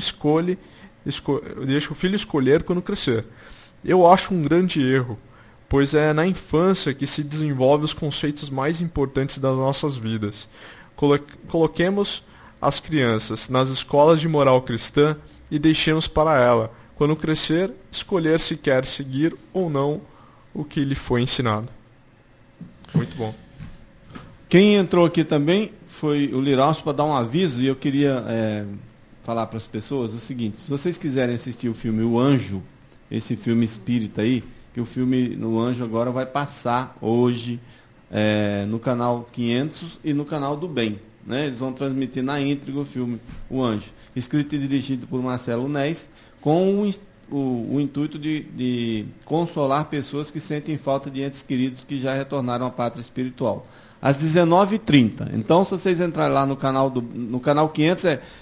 [SPEAKER 4] deixa o filho escolher quando crescer. Eu acho um grande erro, pois é na infância que se desenvolvem os conceitos mais importantes das nossas vidas. Coloquemos as crianças nas escolas de moral cristã e deixemos para ela, quando crescer, escolher se quer seguir ou não o que lhe foi ensinado. Muito bom.
[SPEAKER 3] Quem entrou aqui também foi o Liralso para dar um aviso, e eu queria falar para as pessoas o seguinte: se vocês quiserem assistir o filme O Anjo, esse filme espírita aí, que o filme No Anjo agora vai passar hoje no canal 500 e no canal do Bem. Né? Eles vão transmitir na íntegra o filme O Anjo, escrito e dirigido por Marcelo Nés, com o intuito de consolar pessoas que sentem falta de entes queridos que já retornaram à pátria espiritual. Às 19h30. Então, se vocês entrarem lá no canal 500,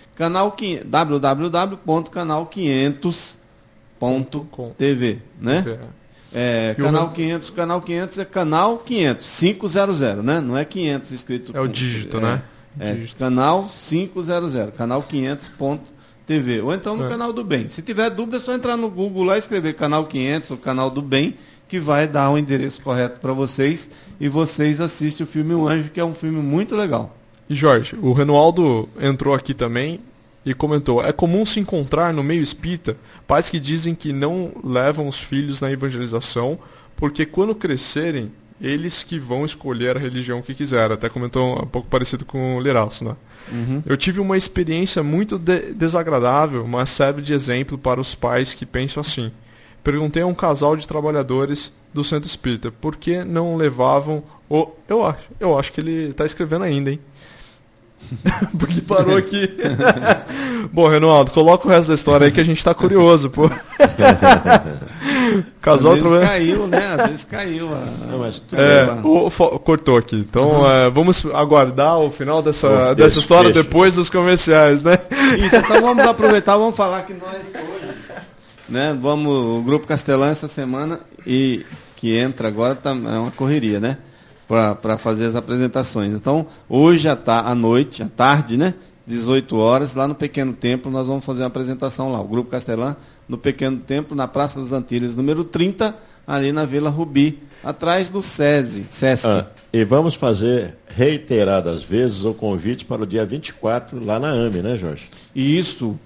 [SPEAKER 3] www.canal500.tv, né? Canal 500 é canal 500, 500, né? Não é 500 escrito.
[SPEAKER 4] É o dígito, né?
[SPEAKER 3] Canal 500, canal 500.tv. Ou então no canal do Bem. Se tiver dúvida, é só entrar no Google lá e escrever canal 500 ou canal do Bem, que vai dar o endereço correto para vocês, e vocês assistem o filme O Anjo, que é um filme muito legal.
[SPEAKER 4] E Jorge, o Renualdo entrou aqui também e comentou: é comum se encontrar no meio espírita pais que dizem que não levam os filhos na evangelização porque quando crescerem eles que vão escolher a religião que quiser. Até comentou um pouco parecido com o Liralso, né?
[SPEAKER 3] Uhum.
[SPEAKER 4] Eu tive uma experiência muito desagradável, mas serve de exemplo para os pais que pensam assim. Perguntei a um casal de trabalhadores do Centro Espírita por que não levavam o... Eu acho que ele está escrevendo ainda, hein? Porque parou aqui. Bom, Renoaldo, coloca o resto da história aí que a gente tá curioso, pô. Casal
[SPEAKER 3] às vezes caiu, né? Às vezes caiu.
[SPEAKER 2] Não, mas
[SPEAKER 4] cortou aqui. Então, vamos aguardar o final dessa história depois dos comerciais, né?
[SPEAKER 3] Isso, então vamos aproveitar, vamos falar que nós hoje, né? O Grupo Castelã essa semana, e que entra agora, é uma correria, né? Para fazer as apresentações. Então, hoje à tarde, né? 18 horas, lá no Pequeno Templo, nós vamos fazer uma apresentação lá. O Grupo Castelã, no Pequeno Templo, na Praça das Antilhas, número 30, ali na Vila Rubi, atrás do SESC.
[SPEAKER 2] E vamos fazer reiteradas vezes o convite para o dia 24, lá na AME, né, Jorge?
[SPEAKER 3] Isso,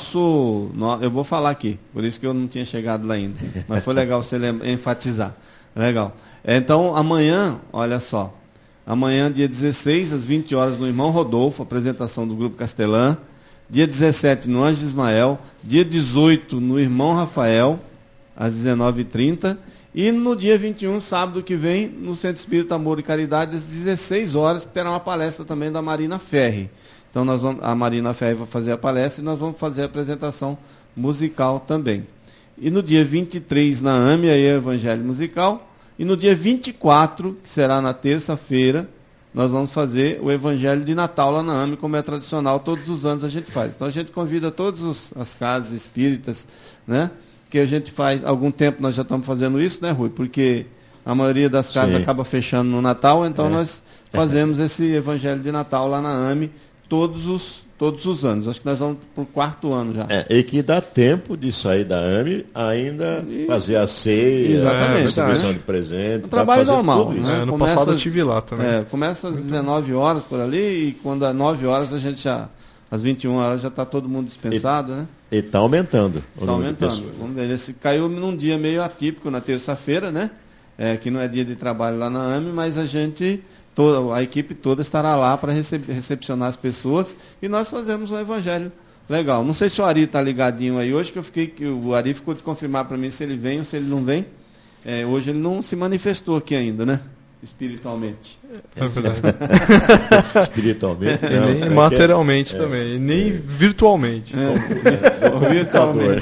[SPEAKER 3] eu vou falar aqui, por isso que eu não tinha chegado lá ainda. Mas foi legal você enfatizar. Legal. Então, amanhã, olha só, amanhã, dia 16, às 20 horas, no Irmão Rodolfo, apresentação do Grupo Castelã. Dia 17, no Anjo Ismael. Dia 18, no Irmão Rafael, às 19h30. E no dia 21, sábado que vem, no Centro Espírita Amor e Caridade, às 16 horas, que terá uma palestra também da Marina Ferri. Então, a Marina Ferri vai fazer a palestra e nós vamos fazer a apresentação musical também. E no dia 23, na AME, aí é o Evangelho Musical. E no dia 24, que será na terça-feira, nós vamos fazer o Evangelho de Natal lá na AME, como é tradicional, todos os anos a gente faz. Então a gente convida todas as casas espíritas, né? Que a gente faz, há algum tempo nós já estamos fazendo isso, né, Rui? Porque a maioria das casas acaba fechando no Natal, então nós fazemos esse Evangelho de Natal lá na AME todos os anos. Acho que nós vamos para o 4º ano já.
[SPEAKER 2] E que dá tempo de sair da AME ainda fazer a ceia, a distribuição de presente.
[SPEAKER 3] O trabalho normal.
[SPEAKER 4] Né? No passado eu estive lá também.
[SPEAKER 3] Começa às 19 horas por ali, e quando às 9 horas a gente já, às 21 horas já está todo mundo dispensado, né?
[SPEAKER 2] E está aumentando.
[SPEAKER 3] Está aumentando. Vamos ver. Esse caiu num dia meio atípico, na terça-feira, né? Que não é dia de trabalho lá na AME, mas a equipe toda estará lá para recepcionar as pessoas, e nós fazemos um evangelho legal. Não sei se o Ari está ligadinho aí hoje, que o Ari ficou de confirmar para mim se ele vem ou se ele não vem. Hoje ele não se manifestou aqui ainda, né? Espiritualmente.
[SPEAKER 4] É verdade.
[SPEAKER 2] Espiritualmente,
[SPEAKER 4] não. Nem materialmente também, nem virtualmente.
[SPEAKER 3] Virtualmente.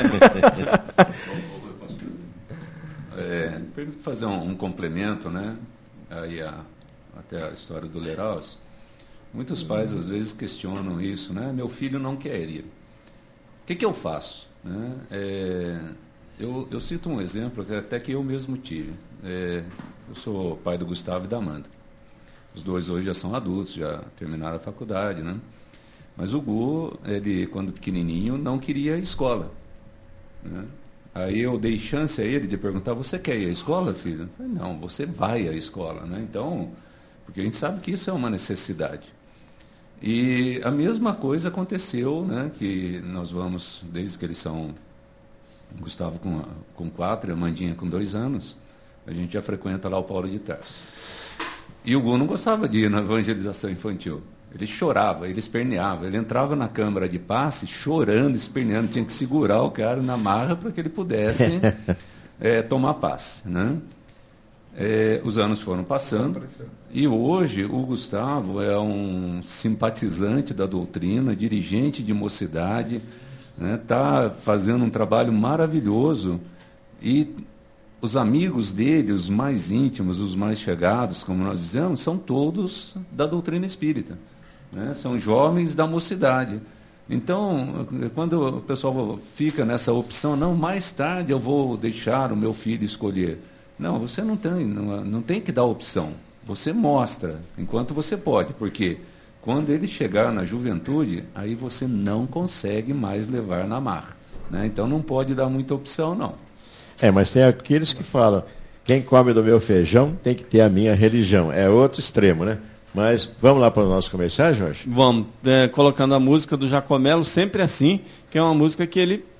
[SPEAKER 6] Permito fazer um complemento, né? Aí até a história do Leraus. Muitos pais às vezes questionam isso, né? Meu filho não quer ir. O que eu faço? Né? Eu cito um exemplo que até que eu mesmo tive. Eu sou pai do Gustavo e da Amanda. Os dois hoje já são adultos, já terminaram a faculdade, né? Mas o Gu, ele, quando pequenininho, não queria escola, né? Aí eu dei chance a ele de perguntar: você quer ir à escola, filho? Eu falei: não, você vai à escola, né? Então, porque a gente sabe que isso é uma necessidade. E a mesma coisa aconteceu, né? Que nós vamos, desde que eles são, o Gustavo com 4 e a Amandinha com 2 anos, a gente já frequenta lá o Paulo de Tarso. E o Gu não gostava de ir na evangelização infantil. Ele chorava, ele esperneava, ele entrava na câmara de passe chorando, esperneando, tinha que segurar o cara na marra para que ele pudesse tomar passe, né? Os anos foram passando e hoje o Gustavo é um simpatizante da doutrina, dirigente de mocidade, está fazendo um trabalho maravilhoso, e os amigos dele, os mais íntimos, os mais chegados, como nós dizemos, são todos da doutrina espírita, né? São jovens da mocidade. Então, quando o pessoal fica nessa opção, não, mais tarde eu vou deixar o meu filho escolher. Não, você não tem que dar opção. Você mostra, enquanto você pode, porque quando ele chegar na juventude, aí você não consegue mais levar na marra, né? Então não pode dar muita opção, não.
[SPEAKER 2] Mas tem aqueles que falam: quem come do meu feijão tem que ter a minha religião. É outro extremo, né? Mas vamos lá para o nosso comercial, Jorge?
[SPEAKER 3] Vamos, colocando a música do Jacomelo, Sempre Assim, que é uma música que ele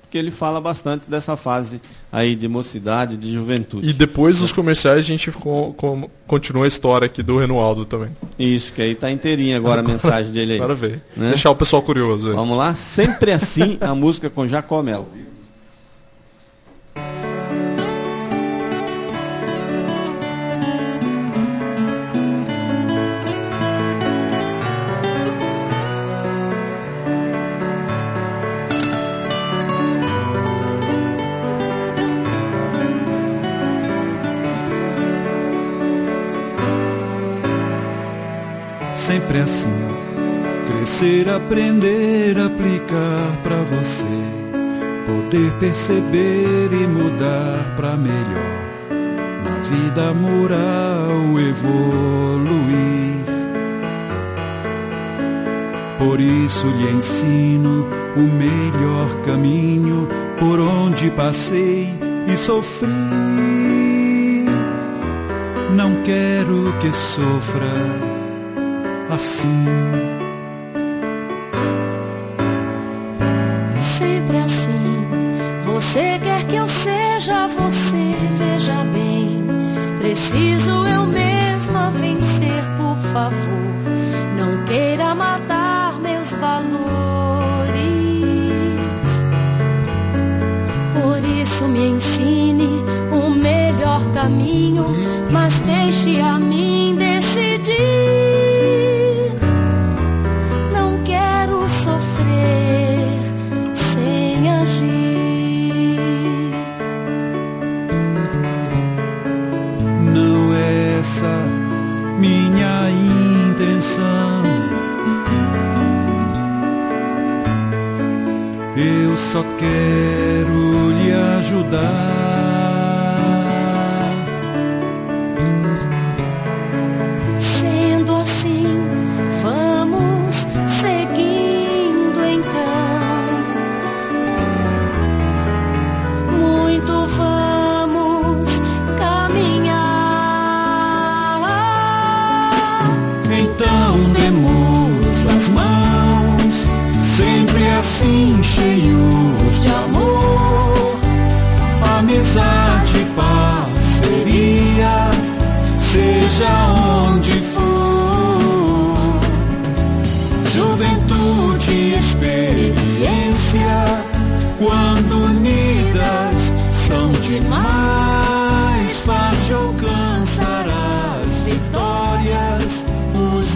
[SPEAKER 3] porque ele fala bastante dessa fase aí de mocidade, de juventude.
[SPEAKER 4] E depois dos comerciais a gente continua a história aqui do Renoaldo também.
[SPEAKER 3] Isso, que aí tá inteirinha agora a mensagem dele aí.
[SPEAKER 4] Para ver,
[SPEAKER 3] né?
[SPEAKER 4] Deixar o pessoal curioso aí.
[SPEAKER 3] Vamos lá, Sempre Assim, a música com Jacó Melo.
[SPEAKER 10] Sempre assim, crescer, aprender, aplicar pra você, poder perceber e mudar pra melhor, na vida moral evoluir. Por isso lhe ensino o melhor caminho, por onde passei e sofri. Não quero que sofra assim.
[SPEAKER 9] Sempre assim, você quer que eu seja você, veja bem, preciso eu mesma vencer, por favor, não queira matar meus valores. Por isso me ensine o melhor caminho, mas deixe a mim decidir. Sofrer sem agir.
[SPEAKER 10] Não é essa minha intenção. Eu só quero lhe ajudar.
[SPEAKER 9] Sendo assim, vamos seguir. Vamos caminhar.
[SPEAKER 10] Então demos as mãos, sempre assim cheios de amor, amizade, parceria, seja onde for, juventude, experiência, quando unidas são demais, fácil alcançar as vitórias, os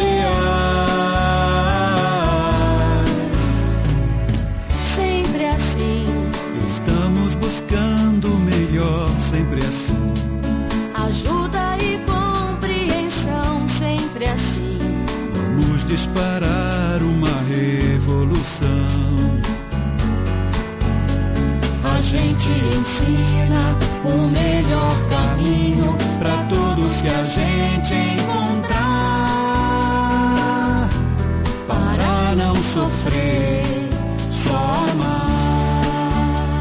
[SPEAKER 10] ideais.
[SPEAKER 9] Sempre assim,
[SPEAKER 10] estamos buscando o melhor, sempre assim.
[SPEAKER 9] Ajuda e compreensão, sempre assim.
[SPEAKER 10] Vamos disparar uma revolução. A gente ensina o melhor caminho para todos que a gente encontrar, para não sofrer, só amar.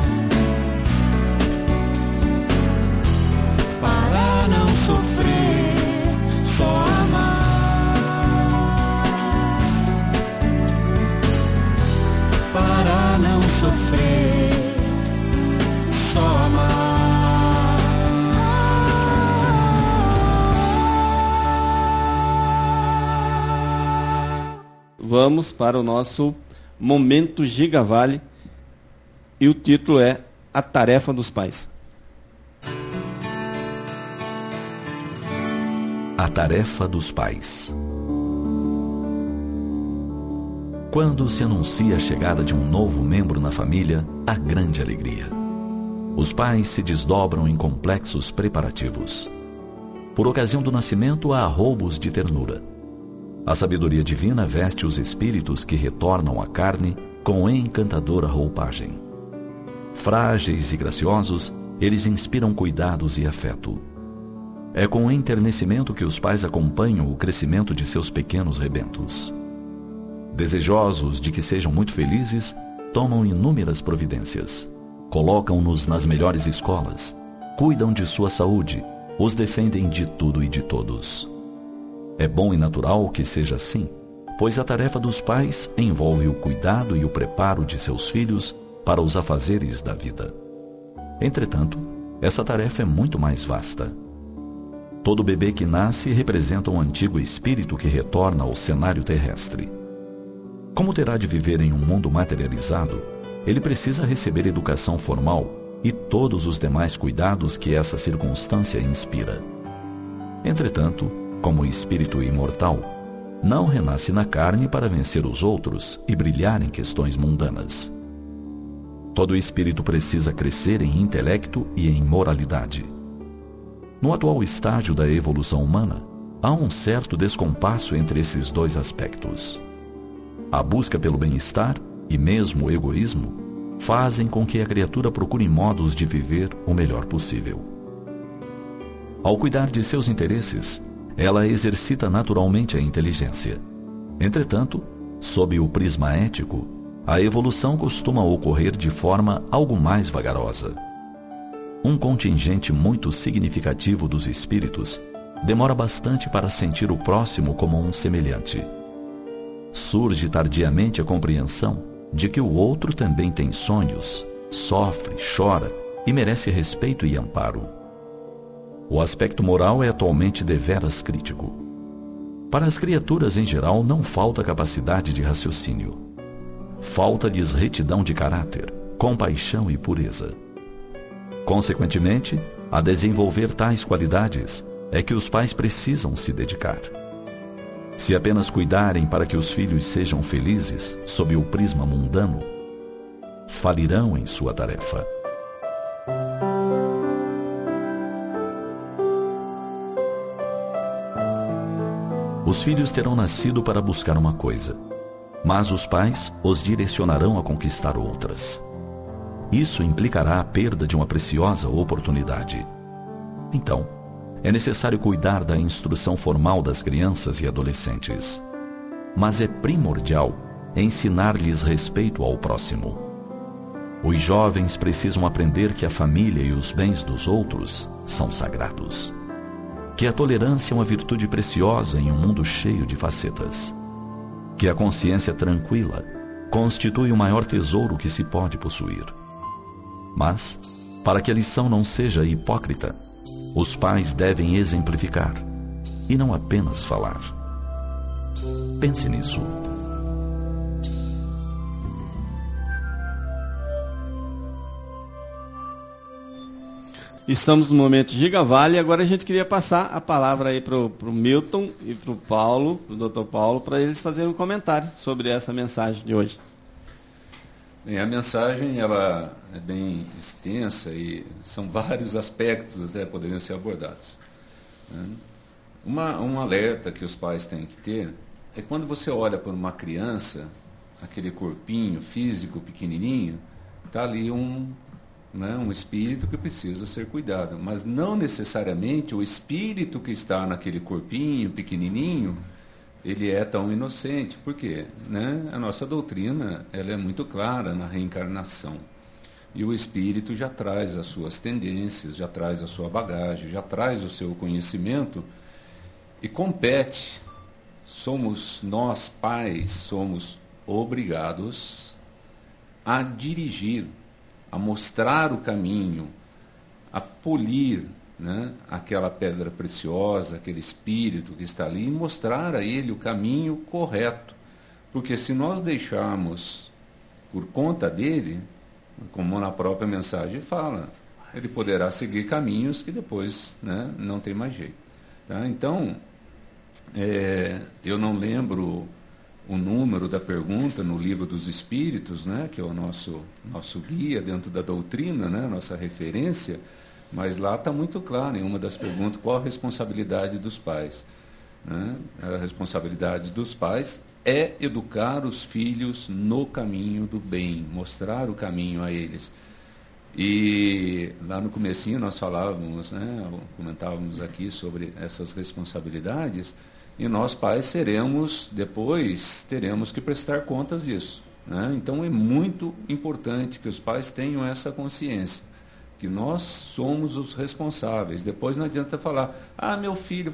[SPEAKER 10] Para não sofrer, só amar. Para não sofrer, só amar.
[SPEAKER 3] Vamos para o nosso Momento Gigavale e o título é A Tarefa dos Pais.
[SPEAKER 11] A Tarefa dos Pais. Quando se anuncia a chegada de um novo membro na família, há grande alegria. Os pais se desdobram em complexos preparativos. Por ocasião do nascimento, há arroubos de ternura. A sabedoria divina veste os espíritos que retornam à carne com encantadora roupagem. Frágeis e graciosos, eles inspiram cuidados e afeto. É com enternecimento que os pais acompanham o crescimento de seus pequenos rebentos. Desejosos de que sejam muito felizes, tomam inúmeras providências. Colocam-nos nas melhores escolas, cuidam de sua saúde, os defendem de tudo e de todos. É bom e natural que seja assim, pois a tarefa dos pais envolve o cuidado e o preparo de seus filhos para os afazeres da vida. Entretanto, essa tarefa é muito mais vasta. Todo bebê que nasce representa um antigo espírito que retorna ao cenário terrestre. Como terá de viver em um mundo materializado, ele precisa receber educação formal e todos os demais cuidados que essa circunstância inspira. Entretanto, como espírito imortal, não renasce na carne para vencer os outros e brilhar em questões mundanas. Todo espírito precisa crescer em intelecto e em moralidade. No atual estágio da evolução humana, há um certo descompasso entre esses dois aspectos. A busca pelo bem-estar e mesmo o egoísmo fazem com que a criatura procure modos de viver o melhor possível. Ao cuidar de seus interesses, ela exercita naturalmente a inteligência. Entretanto, sob o prisma ético, a evolução costuma ocorrer de forma algo mais vagarosa. Um contingente muito significativo dos espíritos demora bastante para sentir o próximo como um semelhante. Surge tardiamente a compreensão de que o outro também tem sonhos, sofre, chora e merece respeito e amparo. O aspecto moral é atualmente deveras crítico. Para as criaturas em geral não falta capacidade de raciocínio. Falta-lhes retidão de caráter, compaixão e pureza. Consequentemente, a desenvolver tais qualidades é que os pais precisam se dedicar. Se apenas cuidarem para que os filhos sejam felizes sob o prisma mundano, falirão em sua tarefa. Os filhos terão nascido para buscar uma coisa, mas os pais os direcionarão a conquistar outras. Isso implicará a perda de uma preciosa oportunidade. Então, é necessário cuidar da instrução formal das crianças e adolescentes. Mas é primordial ensinar-lhes respeito ao próximo. Os jovens precisam aprender que a família e os bens dos outros são sagrados. Que a tolerância é uma virtude preciosa em um mundo cheio de facetas. Que a consciência tranquila constitui o maior tesouro que se pode possuir. Mas, para que a lição não seja hipócrita, os pais devem exemplificar, e não apenas falar. Pense nisso.
[SPEAKER 3] Estamos no momento Gigavale, agora a gente queria passar a palavra aí para o Milton e para o Paulo, para o Dr. Paulo, para eles fazerem um comentário sobre essa mensagem de hoje.
[SPEAKER 6] Bem, a mensagem ela é bem extensa e são vários aspectos que poderiam ser abordados. Um alerta que os pais têm que ter é quando você olha para uma criança, aquele corpinho físico pequenininho, está ali um espírito que precisa ser cuidado, mas não necessariamente o espírito que está naquele corpinho pequenininho ele é tão inocente. Por quê? A nossa doutrina ela é muito clara na reencarnação. E o espírito já traz as suas tendências, já traz a sua bagagem, já traz o seu conhecimento e compete. Somos nós, pais, somos obrigados a dirigir, a mostrar o caminho, a polir aquela pedra preciosa, aquele espírito que está ali, e mostrar a ele o caminho correto. Porque se nós deixarmos por conta dele, como na própria mensagem fala, ele poderá seguir caminhos que depois não tem mais jeito. Tá? Então, eu não lembro o número da pergunta no Livro dos Espíritos, que é o nosso guia dentro da doutrina, nossa referência, mas lá está muito claro em uma das perguntas qual a responsabilidade dos pais. A responsabilidade dos pais é educar os filhos no caminho do bem, mostrar o caminho a eles. E lá no comecinho nós falávamos, comentávamos aqui sobre essas responsabilidades, e nós pais teremos que prestar contas disso. Então é muito importante que os pais tenham essa consciência, que nós somos os responsáveis. Depois não adianta falar, meu filho,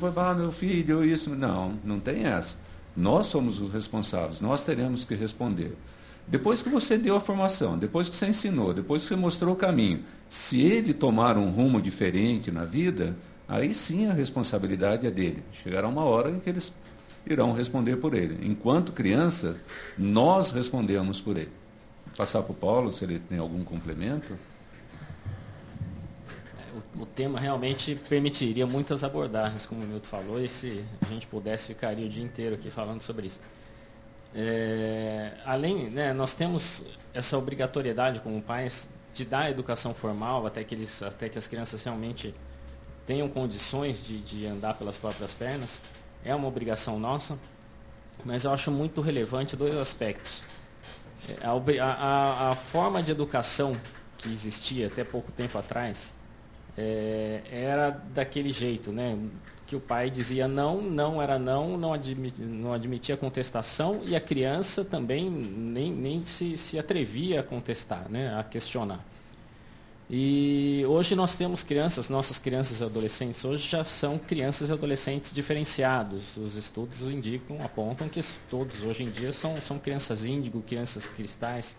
[SPEAKER 6] isso. Não tem essa. Nós somos os responsáveis, nós teremos que responder. Depois que você deu a formação, depois que você ensinou, depois que você mostrou o caminho, se ele tomar um rumo diferente na vida, aí sim a responsabilidade é dele. Chegará uma hora em que eles irão responder por ele. Enquanto criança, nós respondemos por ele. Vou passar para o Paulo, se ele tem algum complemento.
[SPEAKER 7] O tema realmente permitiria muitas abordagens, como o Milton falou, e se a gente pudesse, ficaria o dia inteiro aqui falando sobre isso. Além, né, nós temos essa obrigatoriedade como pais de dar a educação formal até que as crianças realmente tenham condições de andar pelas próprias pernas. É uma obrigação nossa, mas eu acho muito relevante dois aspectos. A forma de educação que existia até pouco tempo atrás era daquele jeito, né? Que o pai dizia não era não admitia contestação, e a criança também nem se atrevia a contestar, né? A questionar. E hoje nós temos nossas crianças e adolescentes hoje já são crianças e adolescentes diferenciados. Os estudos apontam que todos hoje em dia são crianças índigo, crianças cristais,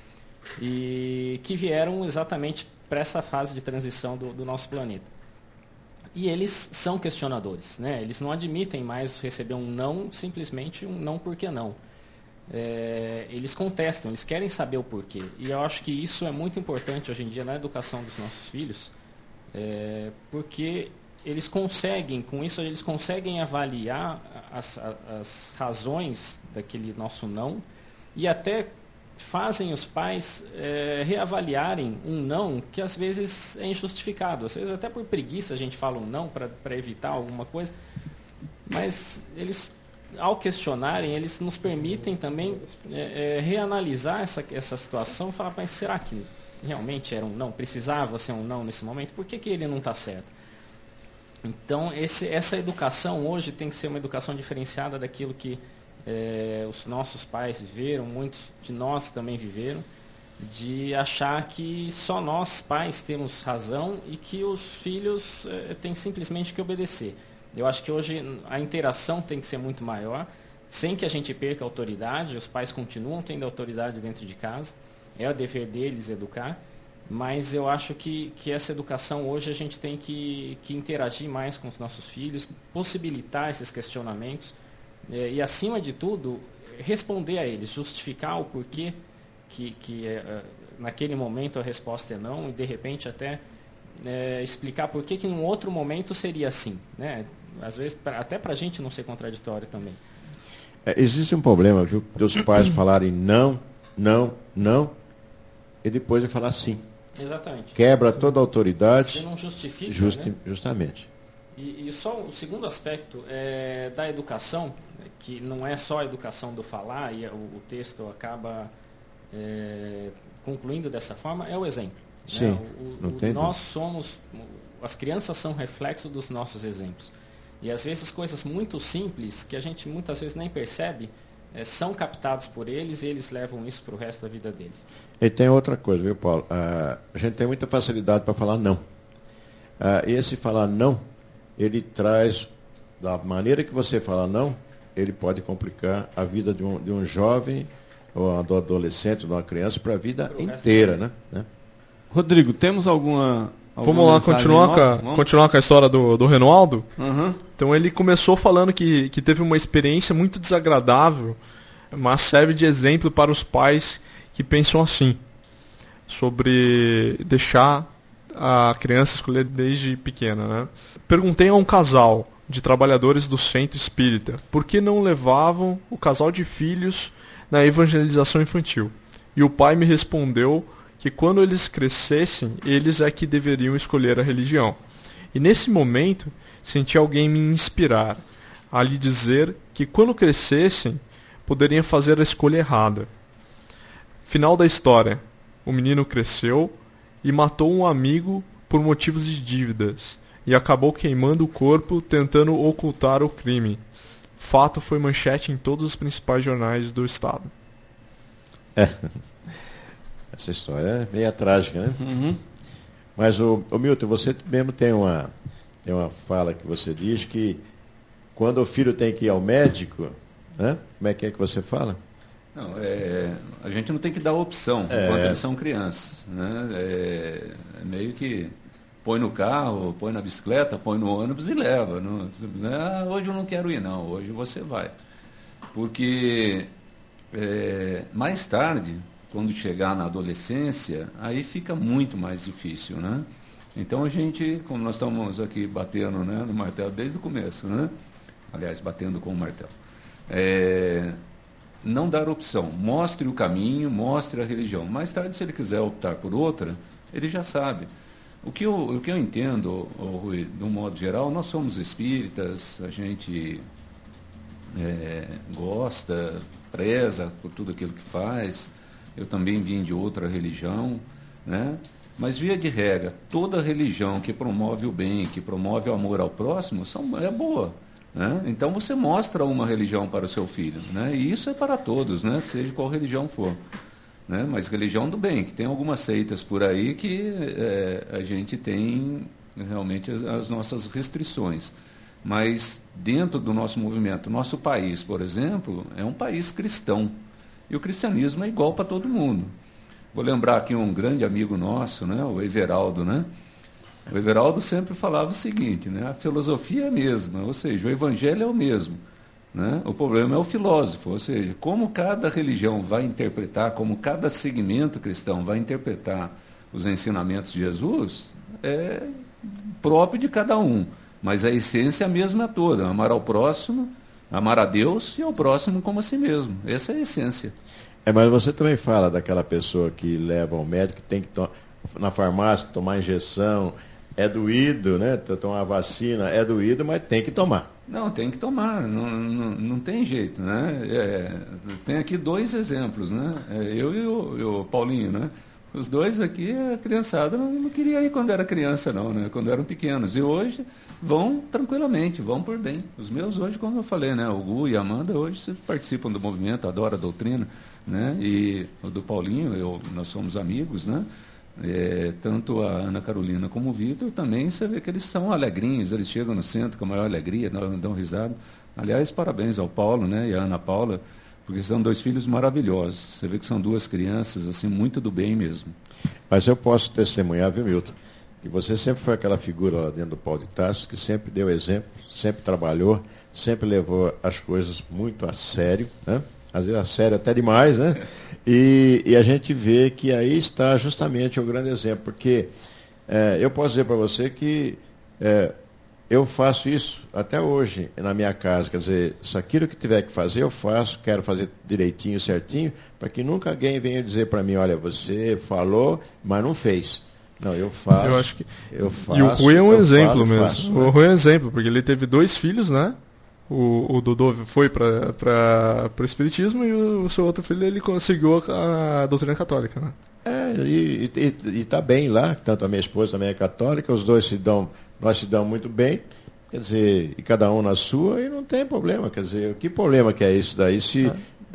[SPEAKER 7] e que vieram exatamente para essa fase de transição do nosso planeta. E eles são questionadores, né? Eles não admitem mais receber um não, simplesmente um não porque não. Eles contestam, eles querem saber o porquê. E eu acho que isso é muito importante hoje em dia na educação dos nossos filhos, porque eles conseguem avaliar as razões daquele nosso não, e até fazem os pais reavaliarem um não que às vezes é injustificado. Às vezes até por preguiça a gente fala um não para evitar alguma coisa, mas eles, ao questionarem, eles nos permitem também reanalisar essa situação e falar, mas será que realmente era um não? Precisava ser um não nesse momento? Por que ele não está certo? Então, essa educação hoje tem que ser uma educação diferenciada daquilo que os nossos pais viveram, muitos de nós também viveram, de achar que só nós, pais, temos razão e que os filhos têm simplesmente que obedecer. Eu acho que hoje a interação tem que ser muito maior, sem que a gente perca a autoridade. Os pais continuam tendo autoridade dentro de casa, é o dever deles educar, mas eu acho que essa educação hoje a gente tem que interagir mais com os nossos filhos, possibilitar esses questionamentos, e acima de tudo, responder a eles, justificar o porquê que naquele momento a resposta é não, e de repente até explicar por que em um outro momento seria assim, né? Às vezes até para a gente não ser contraditório também.
[SPEAKER 2] Existe um problema, viu, dos pais falarem não, e depois de falar sim.
[SPEAKER 7] Exatamente.
[SPEAKER 2] Quebra toda a autoridade.
[SPEAKER 7] Você não justifica, né?
[SPEAKER 2] Justamente.
[SPEAKER 7] E só o segundo aspecto da educação, que não é só a educação do falar, e o texto acaba concluindo dessa forma, é o exemplo.
[SPEAKER 2] Sim,
[SPEAKER 7] né? As crianças são reflexo dos nossos exemplos. E às vezes coisas muito simples, que a gente muitas vezes nem percebe, são captados por eles, e eles levam isso para o resto da vida deles.
[SPEAKER 2] E tem outra coisa, viu, Paulo? A gente tem muita facilidade para falar não. Esse falar não, ele traz, da maneira que você fala não, ele pode complicar a vida de um jovem, ou do adolescente, de uma criança, para a vida inteira, né?
[SPEAKER 3] Rodrigo, temos alguma
[SPEAKER 4] Vamos lá, continuar com a história do Renoaldo?
[SPEAKER 3] Uhum.
[SPEAKER 4] Então ele começou falando que teve uma experiência muito desagradável, mas serve de exemplo para os pais que pensam assim, sobre deixar a criança escolher desde pequena, né? Perguntei a um casal de trabalhadores do centro espírita por que não levavam o casal de filhos na evangelização infantil. E o pai me respondeu que quando eles crescessem, eles é que deveriam escolher a religião. E nesse momento, senti alguém me inspirar a lhe dizer que quando crescessem, poderiam fazer a escolha errada. Final da história. O menino cresceu e matou um amigo por motivos de dívidas e acabou queimando o corpo tentando ocultar o crime. Fato foi manchete em todos os principais jornais do estado.
[SPEAKER 2] Essa história é meio trágica, né?
[SPEAKER 3] Uhum.
[SPEAKER 2] Mas, o Milton, você mesmo tem uma fala que você diz que quando o filho tem que ir ao médico, né? Como é que você fala?
[SPEAKER 6] Não, a gente não tem que dar opção enquanto eles são crianças, né? É meio que põe no carro, põe na bicicleta, põe no ônibus e leva. Não, hoje eu não quero ir, não, hoje você vai. Porque mais tarde, quando chegar na adolescência, aí fica muito mais difícil, né? Então a gente, como nós estamos aqui batendo, né, no martelo desde o começo, né? Aliás, batendo com o martelo. Não dar opção, mostre o caminho, mostre a religião. Mais tarde, se ele quiser optar por outra, ele já sabe. O que eu entendo, Rui, de um modo geral, nós somos espíritas, a gente gosta, preza por tudo aquilo que faz. Eu também vim de outra religião, né? Mas, via de regra, toda religião que promove o bem, que promove o amor ao próximo, é boa. Né? Então você mostra uma religião para o seu filho, né? E isso é para todos, né? Seja qual religião for, né? Mas religião do bem, que tem algumas seitas por aí que a gente tem realmente as nossas restrições. Mas dentro do nosso movimento, nosso país, por exemplo, é um país cristão. E o cristianismo é igual para todo mundo. Vou lembrar aqui um grande amigo nosso, né? O Everaldo, né? O Everaldo sempre falava o seguinte, né? A filosofia é a mesma, ou seja, o evangelho é o mesmo, né? O problema é o filósofo, ou seja, como cada religião vai interpretar, como cada segmento cristão vai interpretar os ensinamentos de Jesus, é próprio de cada um, mas a essência é a mesma toda, amar ao próximo, amar a Deus e ao próximo como a si mesmo, essa é a essência.
[SPEAKER 2] Mas você também fala daquela pessoa que leva ao médico, que tem que na farmácia tomar injeção, é doído, né? Tomar vacina é doído, mas tem que tomar.
[SPEAKER 6] Não, tem que tomar, não tem jeito, né? Tem aqui 2 exemplos, né? Eu e o Paulinho, né? Os 2 aqui, a criançada não queria ir quando era criança, não, né? Quando eram pequenos. E hoje vão tranquilamente, vão por bem. Os meus hoje, como eu falei, né? O Gu e a Amanda hoje participam do movimento, adoram a doutrina, né? E o do Paulinho, nós somos amigos, né? Tanto a Ana Carolina como o Vitor também, você vê que eles são alegrinhos, eles chegam no centro com a maior alegria, dão risada. Aliás, parabéns ao Paulo, né, e à Ana Paula, porque são 2 filhos maravilhosos. Você vê que são 2 crianças, assim, muito do bem mesmo.
[SPEAKER 2] Mas eu posso testemunhar, viu, Milton, que você sempre foi aquela figura lá dentro do Paulo de Tarso, que sempre deu exemplo, sempre trabalhou, sempre levou as coisas muito a sério, né? Às vezes a sério até demais, né? E a gente vê que aí está justamente o grande exemplo, porque eu posso dizer para você que eu faço isso até hoje na minha casa, quer dizer, se aquilo que tiver que fazer, eu faço, quero fazer direitinho, certinho, para que nunca alguém venha dizer para mim, olha, você falou, mas não fez. Não, eu faço.
[SPEAKER 4] Eu acho que...
[SPEAKER 2] eu faço.
[SPEAKER 4] E o Rui é um exemplo mesmo.
[SPEAKER 2] Faço, né?
[SPEAKER 4] O Rui é um exemplo, porque ele teve 2 filhos, né? O Dodô foi para o Espiritismo e o seu outro filho ele conseguiu a doutrina católica, né?
[SPEAKER 2] E está bem lá, tanto a minha esposa também é católica, os 2 nós se damos muito bem, quer dizer, e cada um na sua, e não tem problema, quer dizer, que problema que é isso daí? Se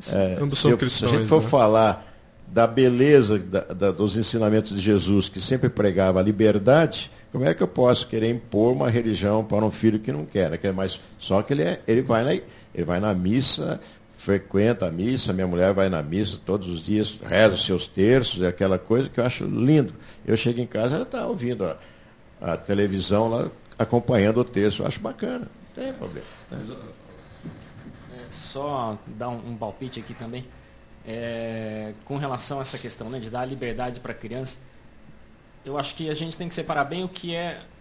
[SPEAKER 2] a gente for falar da beleza dos ensinamentos de Jesus, que sempre pregava a liberdade, como é que eu posso querer impor uma religião para um filho que não quer, né? Mas só que ele vai na missa, frequenta a missa, minha mulher vai na missa todos os dias, reza os seus terços, é aquela coisa que eu acho lindo. Eu chego em casa, ela está ouvindo a televisão lá, acompanhando o terço, eu acho bacana, não tem problema. Né?
[SPEAKER 7] Só dar um palpite aqui também. Com relação a essa questão, né, de dar liberdade para a criança, eu acho que a gente tem que separar bem o que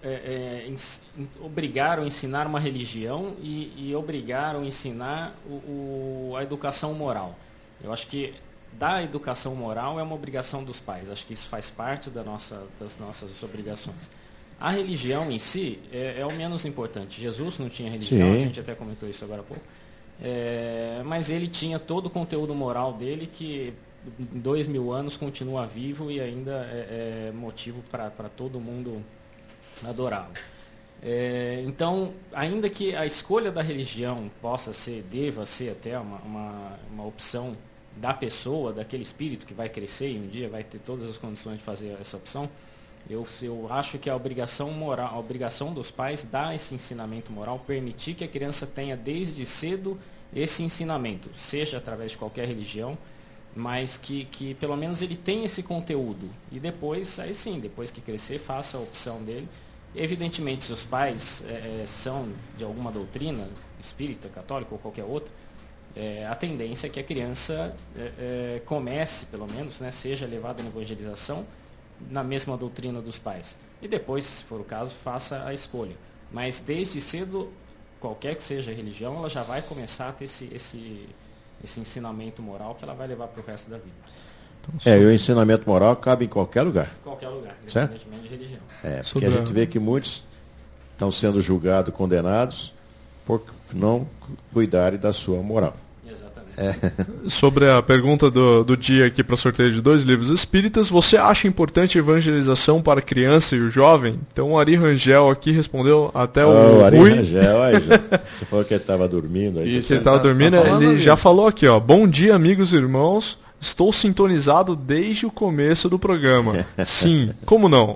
[SPEAKER 7] obrigar ou ensinar uma religião e obrigar ou ensinar a educação moral. Eu acho que dar educação moral é uma obrigação dos pais, acho que isso faz parte das nossas obrigações. A religião em si é o menos importante. Jesus não tinha religião, Sim. A gente até comentou isso agora há pouco. Mas ele tinha todo o conteúdo moral dele que em 2000 anos continua vivo e ainda é motivo para todo mundo adorá-lo. Então, ainda que a escolha da religião deva ser até uma opção da pessoa, daquele espírito que vai crescer e um dia vai ter todas as condições de fazer essa opção, eu acho que a obrigação moral, a obrigação dos pais dar esse ensinamento moral, permitir que a criança tenha desde cedo esse ensinamento, seja através de qualquer religião, mas que pelo menos ele tenha esse conteúdo. E depois, aí sim, depois que crescer, faça a opção dele. Evidentemente, se os pais são de alguma doutrina, espírita, católica ou qualquer outra, a tendência é que a criança comece, pelo menos, né, seja levada na evangelização na mesma doutrina dos pais. E depois, se for o caso, faça a escolha. Mas desde cedo, qualquer que seja a religião, ela já vai começar a ter esse ensinamento moral que ela vai levar para o resto da vida.
[SPEAKER 2] E o ensinamento moral cabe em qualquer lugar.
[SPEAKER 7] Em qualquer lugar,
[SPEAKER 2] Certo?
[SPEAKER 7] independentemente de religião.
[SPEAKER 2] Porque a gente vê que muitos estão sendo julgados, condenados, por não cuidarem da sua moral.
[SPEAKER 7] Exatamente.
[SPEAKER 4] Sobre a pergunta do dia aqui para sorteio de 2 livros espíritas, você acha importante a evangelização para a criança e o jovem? Então o Ari Rangel aqui respondeu até o
[SPEAKER 2] Ari
[SPEAKER 4] Rui.
[SPEAKER 2] Rangel, aí, você falou que ele estava dormindo. Aí
[SPEAKER 4] Isso, ele estava dormindo, ele já falou aqui, ó, bom dia amigos e irmãos, estou sintonizado desde o começo do programa. Sim, como não?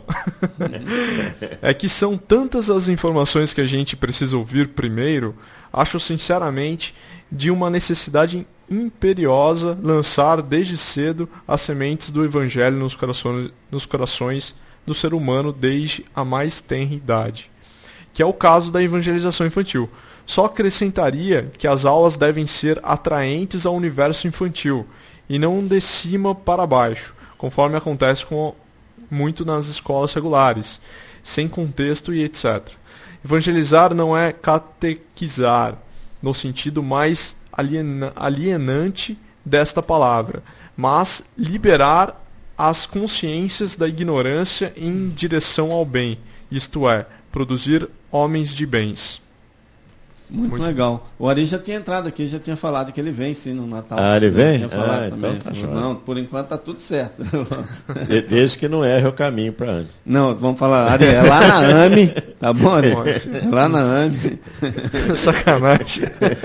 [SPEAKER 4] É que são tantas as informações que a gente precisa ouvir primeiro, acho sinceramente de uma necessidade imperiosa lançar desde cedo as sementes do Evangelho nos corações do ser humano desde a mais tenra idade, que é o caso da evangelização infantil. Só acrescentaria que as aulas devem ser atraentes ao universo infantil e não de cima para baixo, conforme acontece muito nas escolas regulares, sem contexto e etc. Evangelizar não é catequizar, no sentido mais alienante desta palavra, mas liberar as consciências da ignorância em direção ao bem, isto é, produzir homens de bens.
[SPEAKER 3] Muito legal. O Ari já tinha entrado aqui, já tinha falado que ele vem sim no Natal.
[SPEAKER 2] Ele vem?
[SPEAKER 3] Então
[SPEAKER 2] tá
[SPEAKER 3] não, por enquanto tá tudo certo.
[SPEAKER 2] Desde que não erre o caminho para Ami.
[SPEAKER 3] Não, vamos falar, Ari, é lá na AME, tá bom, Ari? É lá na AME.
[SPEAKER 4] Sacanagem.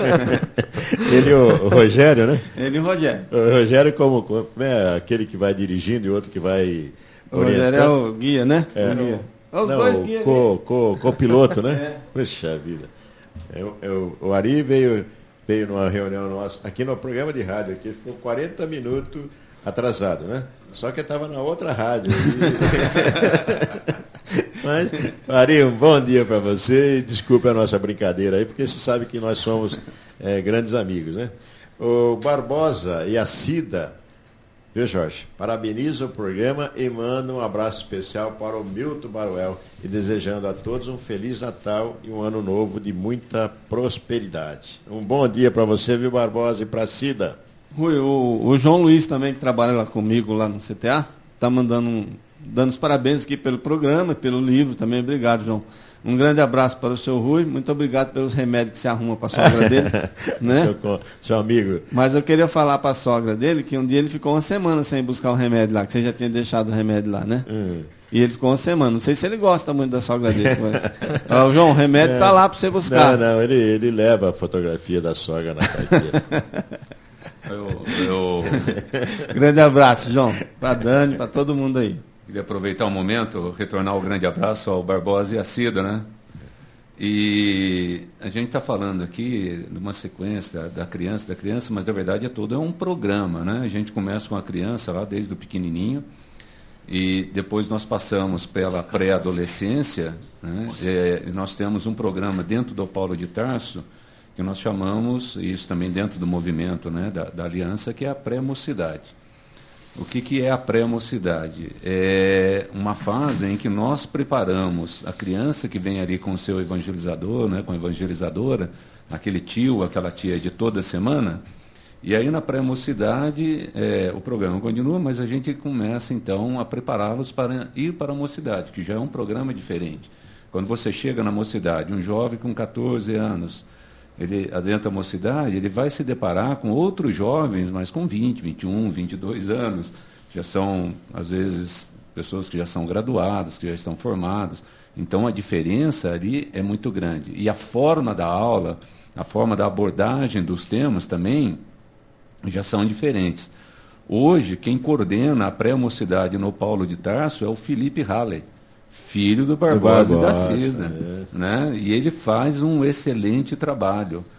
[SPEAKER 2] Ele o Rogério, né?
[SPEAKER 3] Ele e o Rogério.
[SPEAKER 2] O Rogério como é aquele que vai dirigindo e outro que vai
[SPEAKER 3] orientando. O Rogério é o guia, né?
[SPEAKER 2] É,
[SPEAKER 3] o guia.
[SPEAKER 2] Os dois guias. Copiloto, né? Puxa vida. O Ari veio numa reunião nossa, aqui no programa de rádio, aqui ficou 40 minutos atrasado, né? Só que estava na outra rádio. Mas, Ari, um bom dia para você e desculpe a nossa brincadeira aí, porque você sabe que nós somos grandes amigos, né? O Barbosa e a Cida, viu, Jorge? Parabenizo o programa e mando um abraço especial para o Milton Baruel e desejando a todos um Feliz Natal e um ano novo de muita prosperidade. Um bom dia para você, viu, Barbosa, e para a Cida.
[SPEAKER 3] Rui, o João Luiz também, que trabalha lá comigo lá no CTA, está dando os parabéns aqui pelo programa, pelo livro também. Obrigado, João. Um grande abraço para o seu Rui, muito obrigado pelos remédios que você arruma para a sogra dele. Né?
[SPEAKER 2] Seu amigo.
[SPEAKER 3] Mas eu queria falar para a sogra dele que um dia ele ficou uma semana sem buscar o remédio lá, que você já tinha deixado o remédio lá, né? E ele ficou uma semana. Não sei se ele gosta muito da sogra dele. Mas... João, o remédio está lá para você buscar.
[SPEAKER 2] Não, ele leva a fotografia da sogra na carteira.
[SPEAKER 3] Grande abraço, João. Para Dani, para todo mundo aí.
[SPEAKER 6] Queria aproveitar um momento, retornar um grande abraço ao Barbosa e à Cida, né? E a gente está falando aqui de uma sequência da criança, mas na verdade é um programa, né? A gente começa com a criança lá desde o pequenininho e depois nós passamos pela pré-adolescência, né? Nós temos um programa dentro do Paulo de Tarso que nós chamamos, e isso também dentro do movimento, né, da aliança, que é a pré-mocidade. O que é a pré-mocidade? É uma fase em que nós preparamos a criança que vem ali com o seu evangelizador, né, com a evangelizadora, aquele tio, aquela tia de toda semana, e aí na pré-mocidade o programa continua, mas a gente começa então a prepará-los para ir para a mocidade, que já é um programa diferente. Quando você chega na mocidade, um jovem com 14 anos, ele adentra a mocidade, ele vai se deparar com outros jovens, mas com 20, 21, 22 anos. Já são, às vezes, pessoas que já são graduadas, que já estão formadas. Então, a diferença ali é muito grande. E a forma da aula, a forma da abordagem dos temas também já são diferentes. Hoje, quem coordena a pré-mocidade no Paulo de Tarso é o Felipe Halley, filho do Barbosa e da Cida, né? E ele faz um excelente trabalho.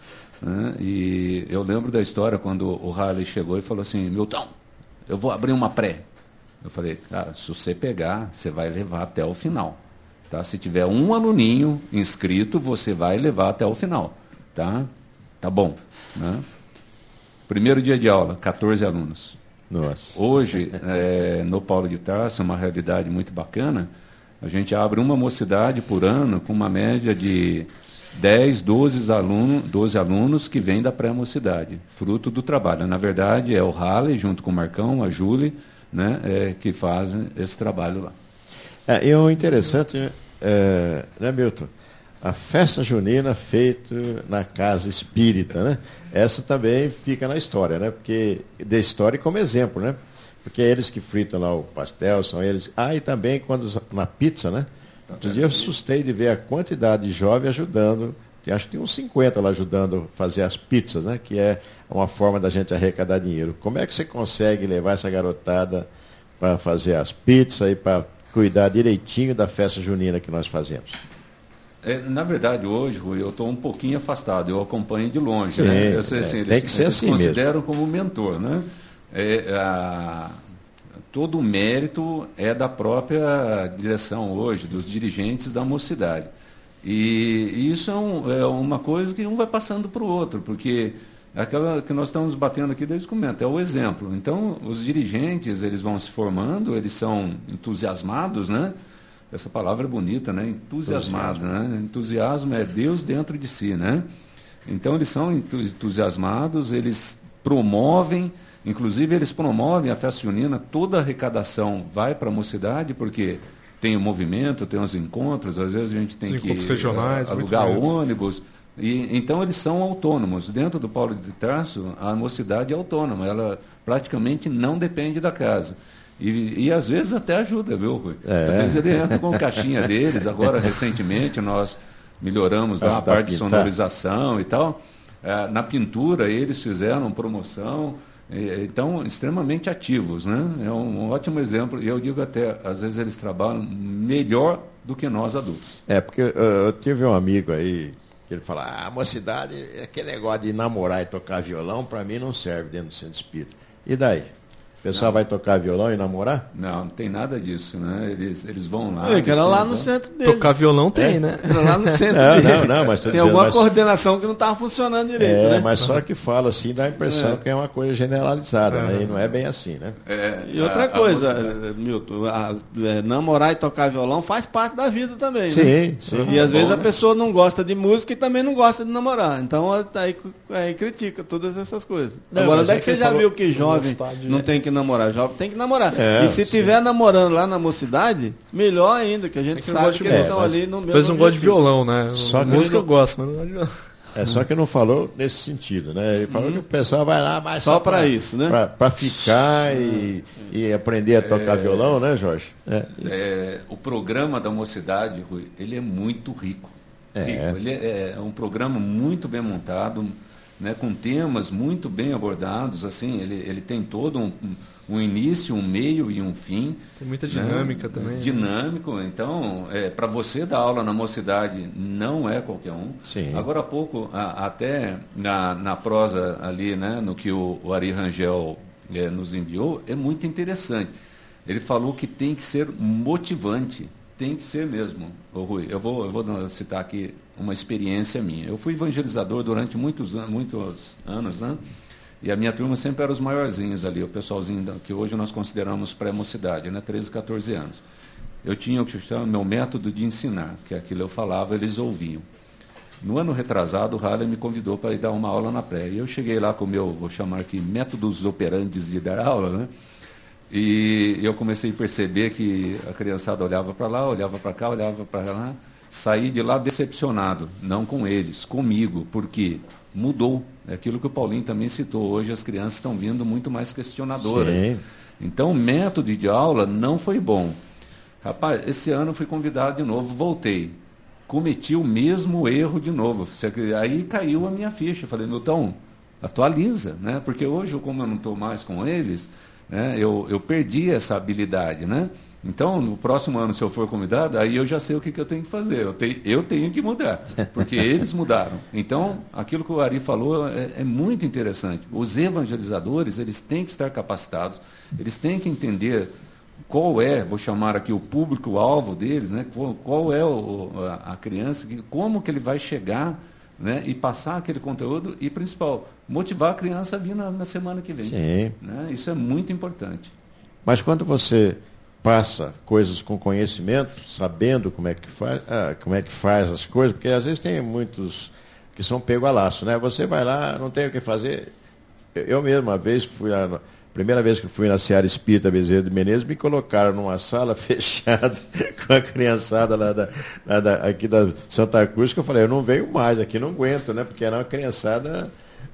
[SPEAKER 6] né? E eu lembro da história quando o Harley chegou e falou assim, Milton, eu vou abrir uma pré. Eu falei, cara, se você pegar, você vai levar até o final. Tá? Se tiver um aluninho inscrito, você vai levar até o final. Tá bom. Né? Primeiro dia de aula, 14 alunos.
[SPEAKER 2] Nossa.
[SPEAKER 6] Hoje, no Paulo de Tarso, uma realidade muito bacana, a gente abre uma mocidade por ano com uma média de 12 alunos que vêm da pré-mocidade, fruto do trabalho. Na verdade, é o Harley, junto com o Marcão, a Júlia, né, que fazem esse trabalho lá.
[SPEAKER 2] E o interessante, né, Milton? A festa junina feita na casa espírita, né? Essa também fica na história, né? Porque da história como exemplo, né? Porque é eles que fritam lá o pastel, são eles. E também quando na pizza, né? Outro dia eu assustei de ver a quantidade de jovens ajudando. Acho que tem uns 50 lá ajudando a fazer as pizzas, né? Que é uma forma da gente arrecadar dinheiro. Como é que você consegue levar essa garotada para fazer as pizzas e para cuidar direitinho da festa junina que nós fazemos?
[SPEAKER 6] Na verdade, hoje, Rui, eu estou um pouquinho afastado, eu acompanho de longe.
[SPEAKER 2] Sim,
[SPEAKER 6] né? Eu sei, assim,
[SPEAKER 2] tem que ser assim mesmo.
[SPEAKER 6] Consideram como mentor. Né? Todo o mérito é da própria direção hoje, dos dirigentes da mocidade. E isso é uma coisa que um vai passando para o outro, porque aquela que nós estamos batendo aqui desde o começo, é o exemplo. Então, os dirigentes, eles vão se formando, eles são entusiasmados, né? Essa palavra é bonita, né? Entusiasmado, né? Entusiasmo é Deus dentro de si, né? Então, eles são entusiasmados, eles promovem, inclusive eles promovem a festa junina, toda a arrecadação vai para a mocidade, porque tem o movimento, tem os encontros, às vezes a gente tem que
[SPEAKER 4] regionais,
[SPEAKER 6] alugar ônibus. Então, eles são autônomos. Dentro do Paulo de Tarso, a mocidade é autônoma, ela praticamente não depende da casa. E às vezes até ajuda, viu, Rui? Às vezes ele entra com a caixinha deles. Agora, recentemente, nós melhoramos lá a parte de sonorização e tal. Na pintura, eles fizeram promoção. Então, extremamente ativos, né? É um ótimo exemplo. E eu digo até, às vezes eles trabalham melhor do que nós adultos.
[SPEAKER 2] Porque eu tive um amigo aí, que ele fala, a mocidade, aquele negócio de namorar e tocar violão, para mim não serve dentro do centro espírita. E daí? O pessoal vai tocar violão e namorar?
[SPEAKER 6] Não tem nada disso, né? Eles vão lá.
[SPEAKER 3] Que era lá no centro dele.
[SPEAKER 4] Tocar violão tem, né?
[SPEAKER 3] Era lá no centro dele.
[SPEAKER 2] Não, mas
[SPEAKER 3] tem alguma coordenação que não estava funcionando direito, né?
[SPEAKER 2] Mas só que fala assim, dá a impressão que é uma coisa generalizada, né? E não é bem assim, né?
[SPEAKER 3] E outra coisa, Milton, namorar e tocar violão faz parte da vida também, né?
[SPEAKER 2] Sim.
[SPEAKER 3] E às vezes a pessoa não gosta de música e também não gosta de namorar. Então aí critica todas essas coisas. Agora, onde é que você já viu que jovem não tem que namorar? Jovem tem que namorar. E se tiver namorando lá na mocidade, melhor ainda, que a gente sabe que eles estão ali no mesmo.
[SPEAKER 4] Mas não gosta de violão, né?
[SPEAKER 2] Música
[SPEAKER 4] eu gosto, mas não gosto de violão.
[SPEAKER 2] Só que não falou nesse sentido, né? Ele falou que o pessoal vai lá mais
[SPEAKER 3] só para isso, né?
[SPEAKER 2] Para ficar e aprender a tocar violão, né, Jorge?
[SPEAKER 6] O programa da mocidade, Rui, ele é muito rico. Ele é um programa muito bem montado, né, com temas muito bem abordados, assim, ele tem todo um início, um meio e um fim.
[SPEAKER 4] Tem muita dinâmica, né? Também.
[SPEAKER 6] Dinâmico, então, para você dar aula na mocidade não é qualquer um.
[SPEAKER 2] Sim.
[SPEAKER 6] Agora há pouco, até na prosa ali, né, no que o Ari Rangel nos enviou, é muito interessante. Ele falou que tem que ser motivante, tem que ser mesmo. Rui, eu vou citar aqui uma experiência minha. Eu fui evangelizador durante muitos anos, né? E a minha turma sempre era os maiorzinhos ali, o pessoalzinho que hoje nós consideramos pré-mocidade, né? 13, 14 anos. Eu tinha o que chama meu método de ensinar, que aquilo eu falava, eles ouviam. No ano retrasado, o Harley me convidou para ir dar uma aula na pré. E eu cheguei lá com o meu, vou chamar aqui, métodos operantes de dar aula, né? E eu comecei a perceber que a criançada olhava para lá, olhava para cá, olhava para lá. Saí de lá decepcionado, não com eles, comigo, porque mudou. É aquilo que o Paulinho também citou. Hoje as crianças estão vindo muito mais questionadoras.
[SPEAKER 2] Sim.
[SPEAKER 6] Então o método de aula não foi bom. Rapaz, esse ano eu fui convidado de novo, voltei. Cometi o mesmo erro de novo. Aí caiu a minha ficha. Falei, Milton, atualiza, né? Porque hoje, como eu não estou mais com eles, né, eu perdi essa habilidade, né? Então, no próximo ano, se eu for convidado, aí eu já sei o que eu tenho que fazer. Eu tenho que mudar, porque eles mudaram. Então, aquilo que o Ari falou é muito interessante. Os evangelizadores, eles têm que estar capacitados, eles têm que entender qual é, vou chamar aqui o público-alvo deles, né? Qual é a criança, como que ele vai chegar, né? E passar aquele conteúdo e, principal, motivar a criança a vir na semana que vem.
[SPEAKER 2] Sim.
[SPEAKER 6] Né? Isso é muito importante.
[SPEAKER 2] Mas quando você passa coisas com conhecimento, sabendo como é que faz as coisas, porque às vezes tem muitos que são pego a laço, né? Você vai lá, não tem o que fazer. Eu mesmo, uma vez, primeira vez que fui na Seara Espírita Bezerra de Menezes, me colocaram numa sala fechada com a criançada aqui da Santa Cruz, que eu falei, eu não venho mais, aqui não aguento, né? Porque era uma criançada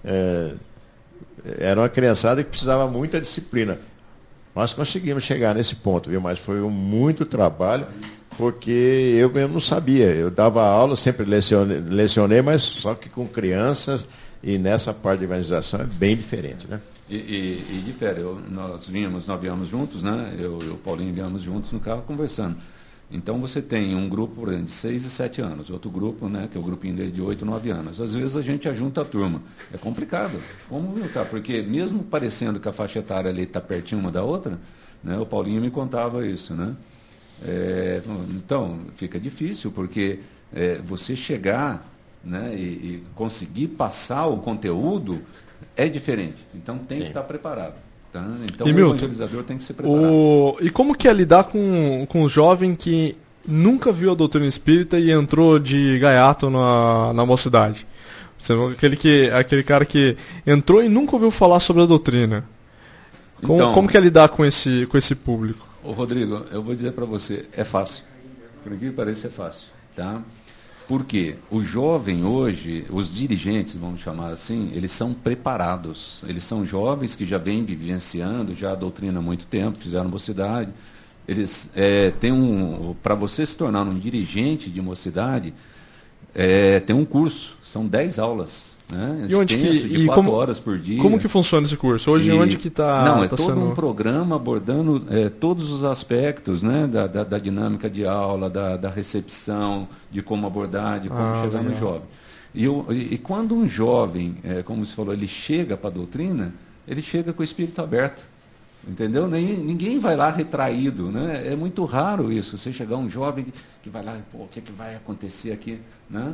[SPEAKER 2] que precisava muita disciplina. Nós conseguimos chegar nesse ponto, viu? Mas foi muito trabalho, porque eu mesmo não sabia. Eu dava aula, sempre lecionei, mas só que com crianças, e nessa parte de evangelização é bem diferente, né?
[SPEAKER 6] E difere. Nós viemos juntos, né? Eu e o Paulinho viemos juntos no carro conversando. Então você tem um grupo, por exemplo, de 6 e 7 anos, outro grupo, né, que é o grupinho de 8 e 9 anos. Às vezes a gente ajunta a turma. É complicado. Como juntar? Porque mesmo parecendo que a faixa etária ali está pertinho uma da outra, né, o Paulinho me contava isso, né? Então, fica difícil, porque você chegar, né, e conseguir passar o conteúdo é diferente. Então tem que estar preparado. Tá? Então o evangelizador tem que se preparar.
[SPEAKER 4] E como que é lidar com um jovem que nunca viu a doutrina espírita e entrou de gaiato na mocidade? Aquele cara que entrou e nunca ouviu falar sobre a doutrina. Como que é lidar com esse público?
[SPEAKER 6] Ô Rodrigo, eu vou dizer para você, é fácil. Por incrível que pareça, é fácil. Tá? Porque o jovem hoje, os dirigentes, vamos chamar assim, eles são preparados. Eles são jovens que já vêm vivenciando já a doutrina há muito tempo, fizeram mocidade. Eles para você se tornar um dirigente de mocidade, tem um curso, são 10 aulas. Né?
[SPEAKER 4] E onde
[SPEAKER 6] de 4 horas por dia.
[SPEAKER 4] Como que funciona esse curso? Hoje onde que está?
[SPEAKER 6] Não, todo um programa abordando todos os aspectos, né, da dinâmica de aula, da recepção, de como abordar, de como chegar no jovem. E quando um jovem, como você falou, ele chega para a doutrina, ele chega com o espírito aberto. Entendeu? Ninguém vai lá retraído, né? É muito raro isso, você chegar um jovem que vai lá, o que vai acontecer aqui, né?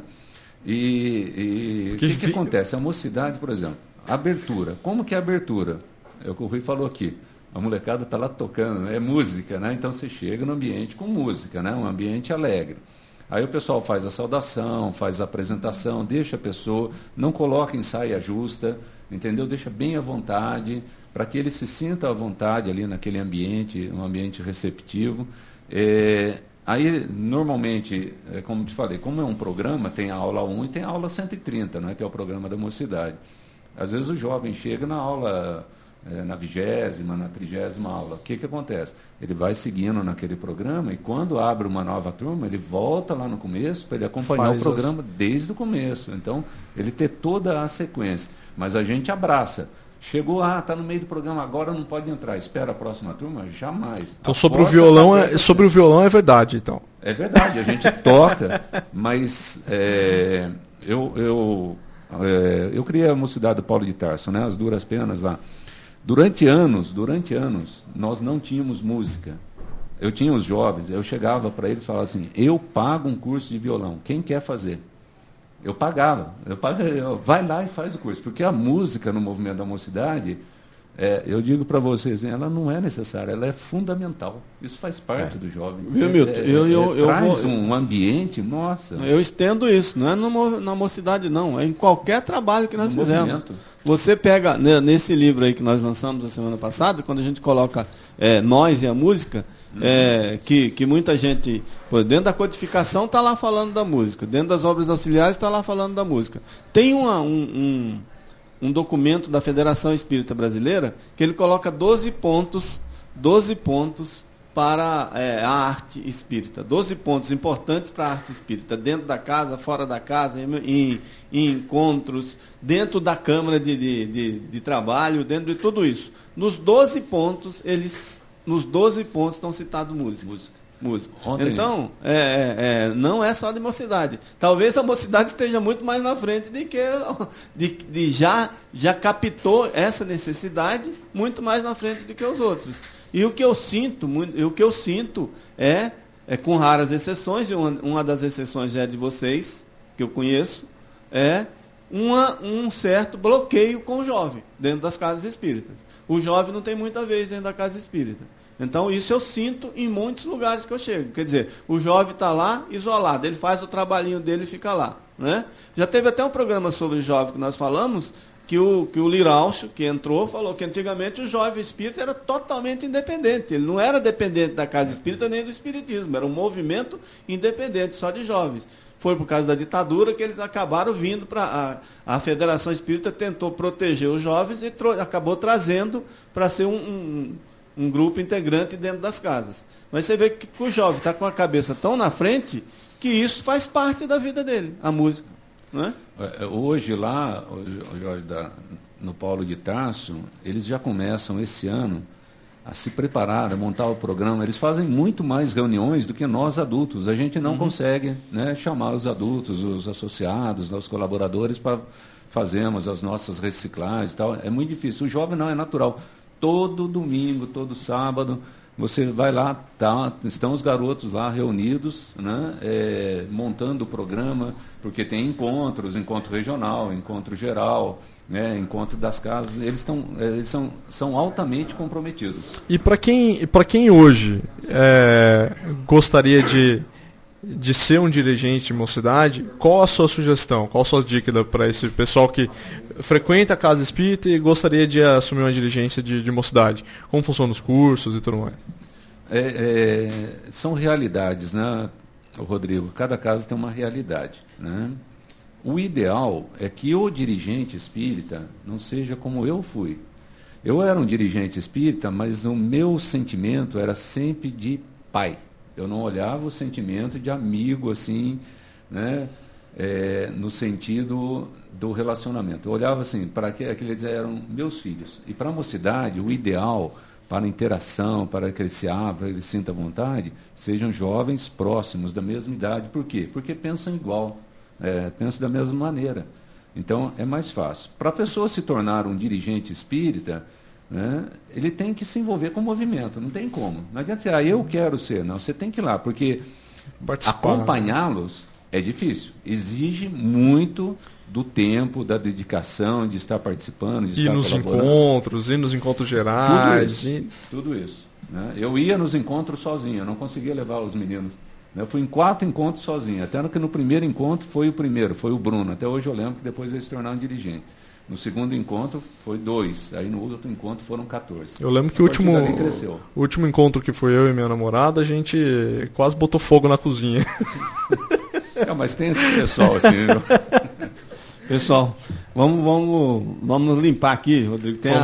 [SPEAKER 6] E o que acontece? A mocidade, por exemplo, abertura. Como que é a abertura? É o que o Rui falou aqui. A molecada está lá tocando, né? É música, né? Então você chega no ambiente com música, né? Um ambiente alegre. Aí o pessoal faz a saudação, faz a apresentação, deixa a pessoa, não coloca em saia justa, entendeu? Deixa bem à vontade, para que ele se sinta à vontade ali naquele ambiente, um ambiente receptivo. Aí, normalmente, como te falei, como é um programa, tem a aula 1 e tem a aula 130, né, que é o programa da mocidade. Às vezes o jovem chega na aula, na 20ª, na 30ª aula. O que acontece? Ele vai seguindo naquele programa e quando abre uma nova turma, ele volta lá no começo para ele acompanhar o programa desde o começo. Então, ele ter toda a sequência. Mas a gente abraça. Chegou, está no meio do programa, agora não pode entrar, espera a próxima turma? Jamais.
[SPEAKER 4] Então sobre o violão é verdade, então.
[SPEAKER 6] É verdade, a gente toca, mas eu criei a mocidade do Paulo de Tarso, né, as duras penas lá. Durante anos, nós não tínhamos música. Eu tinha os jovens, eu chegava para eles e falava assim, eu pago um curso de violão, quem quer fazer? Eu pagava, vai lá e faz o curso, porque a música no movimento da mocidade, eu digo para vocês, ela não é necessária, ela é fundamental. Isso faz parte do jovem.
[SPEAKER 3] Viu, Milton?
[SPEAKER 6] Traz um ambiente, nossa.
[SPEAKER 3] Eu estendo isso, não é na mocidade não, é em qualquer trabalho que nós fizemos. Movimento. Você pega, nesse livro aí que nós lançamos a semana passada, quando a gente coloca nós e a música, que muita gente, dentro da codificação está lá falando da música, dentro das obras auxiliares está lá falando da música. Tem um documento da Federação Espírita Brasileira que ele coloca 12 pontos para a arte espírita, 12 pontos importantes para a arte espírita, dentro da casa, fora da casa, em encontros, dentro da Câmara de Trabalho, dentro de tudo isso. Nos 12 pontos, eles nos 12 pontos estão citados música.
[SPEAKER 6] Ontem...
[SPEAKER 3] Então, não é só de mocidade. Talvez a mocidade esteja muito mais na frente de já captou essa necessidade muito mais na frente do que os outros. E o que eu sinto é com raras exceções, e uma das exceções é de vocês, que eu conheço, é um certo bloqueio com o jovem dentro das casas espíritas. O jovem não tem muita vez dentro da casa espírita. Então, isso eu sinto em muitos lugares que eu chego. Quer dizer, o jovem está lá isolado, ele faz o trabalhinho dele e fica lá. Né? Já teve até um programa sobre jovem que nós falamos, que o Liraucho, que entrou, falou que antigamente o jovem espírita era totalmente independente. Ele não era dependente da casa espírita nem do espiritismo, era um movimento independente, só de jovens. Foi por causa da ditadura que eles acabaram vindo para... A Federação Espírita tentou proteger os jovens e acabou trazendo para ser um grupo integrante dentro das casas. Mas você vê que o jovem está com a cabeça tão na frente que isso faz parte da vida dele, a música. Né?
[SPEAKER 6] Hoje lá, Jorge, no Paulo de Tarso, eles já começam esse ano a se preparar, a montar o programa. Eles fazem muito mais reuniões do que nós adultos. A gente não consegue, né, chamar os adultos, os associados, os colaboradores para fazermos as nossas reciclagens e tal. É muito difícil. O jovem não é natural. Todo domingo, todo sábado, você vai lá, estão os garotos lá reunidos, né, montando o programa, porque tem encontro regional, encontro geral, né, encontro das casas, eles são altamente comprometidos.
[SPEAKER 4] E para quem hoje gostaria de ser um dirigente de mocidade, qual a sua sugestão, qual a sua dica para esse pessoal que frequenta a casa espírita e gostaria de assumir uma dirigência de mocidade? Como funcionam os cursos e tudo mais?
[SPEAKER 6] São realidades, né, Rodrigo? Cada casa tem uma realidade, né? O ideal é que o dirigente espírita não seja como eu fui. Eu era um dirigente espírita, mas o meu sentimento era sempre de pai. Eu não olhava o sentimento de amigo, assim, né, no sentido do relacionamento. Eu olhava assim, para aqueles eram meus filhos. E para a mocidade, o ideal para a interação, para que ele se abra, ele sinta vontade, sejam jovens próximos, da mesma idade. Por quê? Porque pensam igual, pensam da mesma maneira. Então, é mais fácil. Para a pessoa se tornar um dirigente espírita, né, ele tem que se envolver com o movimento, não tem como. Não adianta, eu quero ser, não, você tem que ir lá, porque acompanhá-los é difícil, exige muito do tempo, da dedicação, de estar participando, de estar colaborando.
[SPEAKER 4] Ir nos encontros gerais.
[SPEAKER 6] Tudo isso. Né? Eu ia nos encontros sozinho, eu não conseguia levar os meninos. Eu fui em 4 encontros sozinho, até que no primeiro encontro foi o Bruno, até hoje eu lembro que depois ele se tornou um dirigente. No segundo encontro foi 2, aí no outro encontro foram 14.
[SPEAKER 4] Eu lembro que o último encontro que foi eu e minha namorada, a gente quase botou fogo na cozinha.
[SPEAKER 6] Mas tem esse pessoal assim, viu?
[SPEAKER 3] Pessoal, vamos limpar aqui, Rodrigo. Tem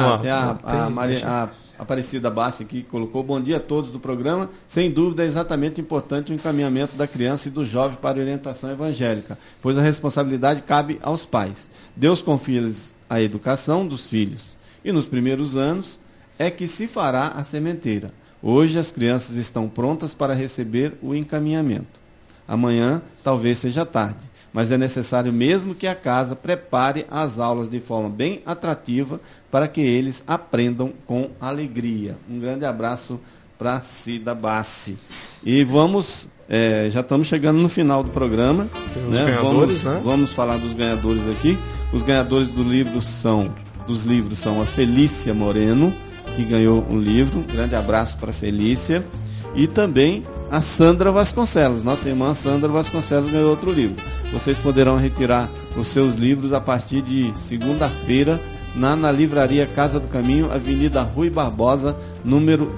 [SPEAKER 3] a Aparecida Bassi aqui que colocou: bom dia a todos do programa. Sem dúvida é exatamente importante o encaminhamento da criança e do jovem para a orientação evangélica, pois a responsabilidade cabe aos pais. Deus confia-lhes a educação dos filhos. E nos primeiros anos é que se fará a sementeira. Hoje as crianças estão prontas para receber o encaminhamento. Amanhã talvez seja tarde, mas é necessário mesmo que a casa prepare as aulas de forma bem atrativa para que eles aprendam com alegria. Um grande abraço para Cida Bassi. E vamos, já estamos chegando no final do programa.
[SPEAKER 4] Tem os ganhadores,
[SPEAKER 3] vamos falar dos ganhadores aqui. Os ganhadores dos livros são a Felícia Moreno, que ganhou um livro. Um grande abraço para a Felícia. E também a Sandra Vasconcelos, nossa irmã Sandra Vasconcelos ganhou outro livro. Vocês poderão retirar os seus livros a partir de segunda-feira na livraria Casa do Caminho, Avenida Rui Barbosa, número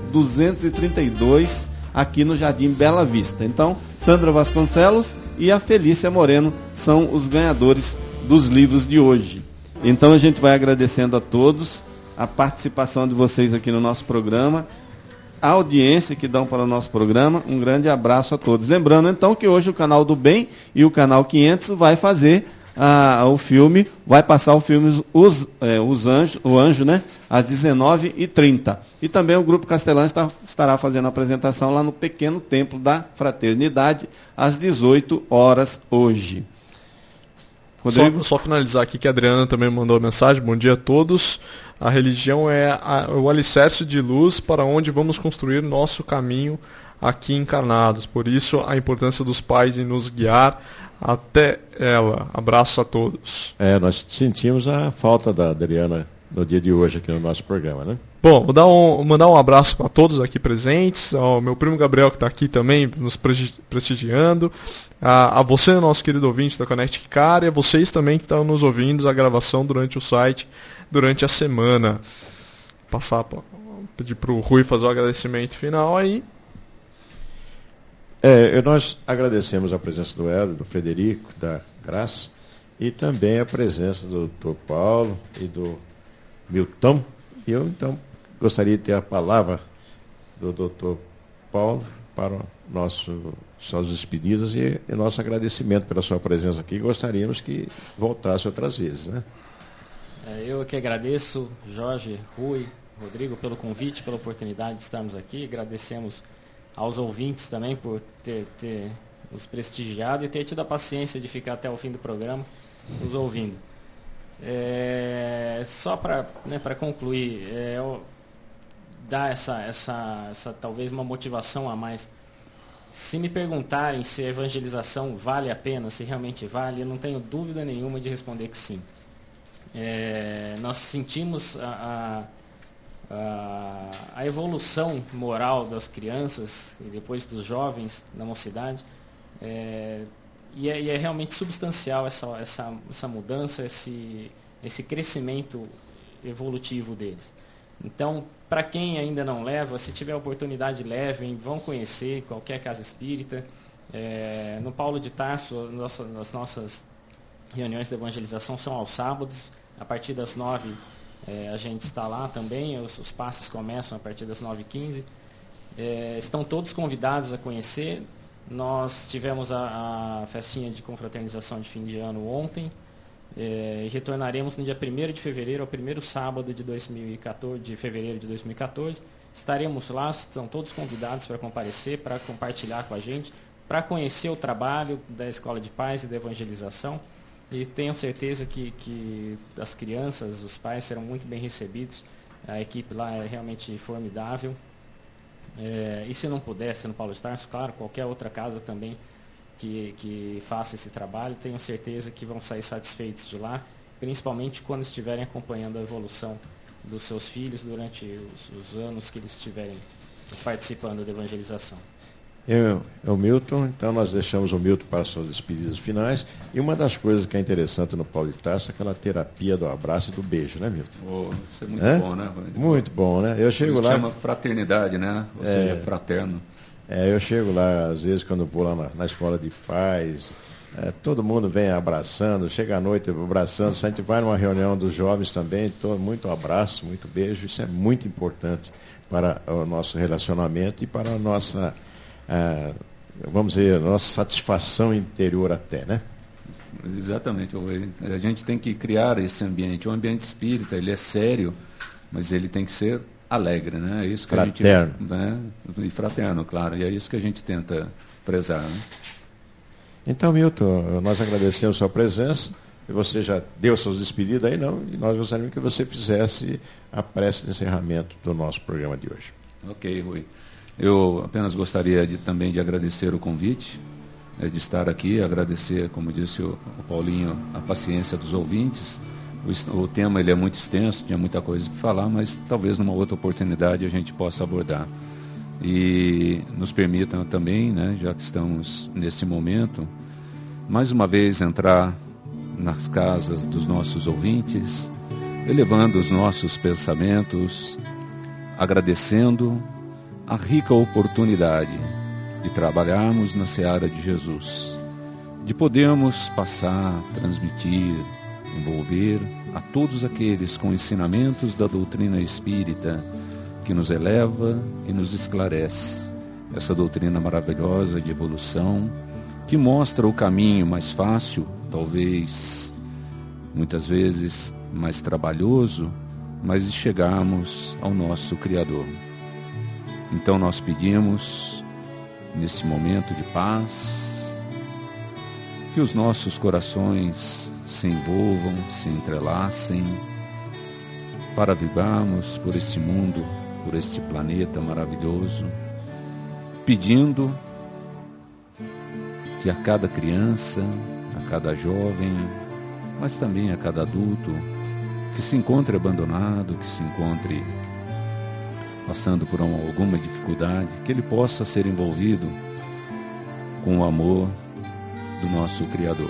[SPEAKER 3] 232, aqui no Jardim Bela Vista. Então, Sandra Vasconcelos e a Felícia Moreno são os ganhadores dos livros de hoje. Então a gente vai agradecendo a todos a participação de vocês aqui no nosso programa, a audiência que dão para o nosso programa. Um grande abraço a todos. Lembrando então que hoje o Canal do Bem e o Canal 500 vai fazer o filme, vai passar o filme O Anjo, né? às 19h30. E também o Grupo Castelã estará fazendo a apresentação lá no pequeno templo da Fraternidade, às 18 horas hoje. Rodrigo?
[SPEAKER 4] Só finalizar aqui que a Adriana também mandou mensagem. Bom dia a todos. A religião é o alicerce de luz para onde vamos construir nosso caminho aqui encarnados. Por isso, a importância dos pais em nos guiar até ela. Abraço a todos.
[SPEAKER 2] Nós sentimos a falta da Adriana no dia de hoje aqui no nosso programa, né?
[SPEAKER 4] Bom, vou mandar um abraço para todos aqui presentes, ao meu primo Gabriel que está aqui também nos prestigiando, a você, nosso querido ouvinte da Connect Cara, e a vocês também que estão nos ouvindo a gravação durante o site, durante a semana. Pedir para o Rui fazer o agradecimento final aí.
[SPEAKER 2] Nós agradecemos a presença do Hélio, do Frederico, da Graça, e também a presença do Dr. Paulo e do Milton. E eu, então, gostaria de ter a palavra do Dr. Paulo para suas despedidas e nosso agradecimento pela sua presença aqui. Gostaríamos que voltasse outras vezes, né?
[SPEAKER 7] Eu que agradeço, Jorge, Rui, Rodrigo, pelo convite, pela oportunidade de estarmos aqui. Agradecemos aos ouvintes também por ter nos prestigiado e ter tido a paciência de ficar até o fim do programa nos ouvindo. Só para concluir, dar essa talvez uma motivação a mais. Se me perguntarem se a evangelização vale a pena, se realmente vale, eu não tenho dúvida nenhuma de responder que sim. Nós sentimos a evolução moral das crianças e depois dos jovens na mocidade, e é realmente substancial essa mudança, esse crescimento evolutivo deles. Então, para quem ainda não leva, se tiver oportunidade, levem, vão conhecer qualquer casa espírita. No Paulo de Tarso, as nossas reuniões de evangelização são aos sábados, a partir das 9 a gente está lá também, os passes começam a partir das 9h15. Estão todos convidados a conhecer. Nós tivemos a festinha de confraternização de fim de ano ontem, e retornaremos no dia 1º de fevereiro, ao primeiro sábado de fevereiro de 2014. Estaremos lá, estão todos convidados para comparecer, para compartilhar com a gente, para conhecer o trabalho da Escola de Paz e da evangelização. E tenho certeza que as crianças, os pais serão muito bem recebidos. A equipe lá é realmente formidável. E se não puder ser no Paulo de Tarso, claro, qualquer outra casa também que faça esse trabalho, tenho certeza que vão sair satisfeitos de lá, principalmente quando estiverem acompanhando a evolução dos seus filhos durante os anos que eles estiverem participando da evangelização.
[SPEAKER 2] O Milton, então nós deixamos o Milton para suas despedidas finais. E uma das coisas que é interessante no Paulo de Tarso é aquela terapia do abraço e do beijo, né, Milton?
[SPEAKER 6] Isso é muito bom, né?
[SPEAKER 2] Muito bom, né? Eu chego lá.
[SPEAKER 6] Chama fraternidade, né? Ou seja, fraterno.
[SPEAKER 2] Eu chego lá, às vezes, quando vou lá na escola de paz, todo mundo vem abraçando, chega à noite abraçando. Se a gente vai numa reunião dos jovens também, muito abraço, muito beijo. Isso é muito importante para o nosso relacionamento e para a nossa. Vamos dizer, nossa satisfação interior até, né?
[SPEAKER 6] Exatamente. A gente tem que criar esse ambiente. O ambiente espírita, ele é sério, mas ele tem que ser alegre, né? É isso que
[SPEAKER 2] fraterno.
[SPEAKER 6] E fraterno, claro. E é isso que a gente tenta prezar, né?
[SPEAKER 2] Então, Milton, nós agradecemos a sua presença. E você já deu suas despedidas aí, não? E nós gostaríamos que você fizesse a prece de encerramento do nosso programa de hoje.
[SPEAKER 6] Ok, Rui. Eu apenas gostaria também de agradecer o convite, de estar aqui, agradecer, como disse o Paulinho, a paciência dos ouvintes. O tema ele é muito extenso, tinha muita coisa para falar, mas talvez numa outra oportunidade a gente possa abordar. E nos permitam também, né, já que estamos nesse momento, mais uma vez entrar nas casas dos nossos ouvintes, elevando os nossos pensamentos, agradecendo a rica oportunidade de trabalharmos na seara de Jesus, de podermos passar, transmitir, envolver a todos aqueles com ensinamentos da doutrina espírita que nos eleva e nos esclarece. Essa doutrina maravilhosa de evolução que mostra o caminho mais fácil, talvez muitas vezes mais trabalhoso, mas de chegarmos ao nosso Criador. Então nós pedimos, nesse momento de paz, que os nossos corações se envolvam, se entrelacem, para vibrarmos por este mundo, por este planeta maravilhoso, pedindo que a cada criança, a cada jovem, mas também a cada adulto que se encontre abandonado, que se encontre passando por alguma dificuldade, que ele possa ser envolvido com o amor do nosso Criador.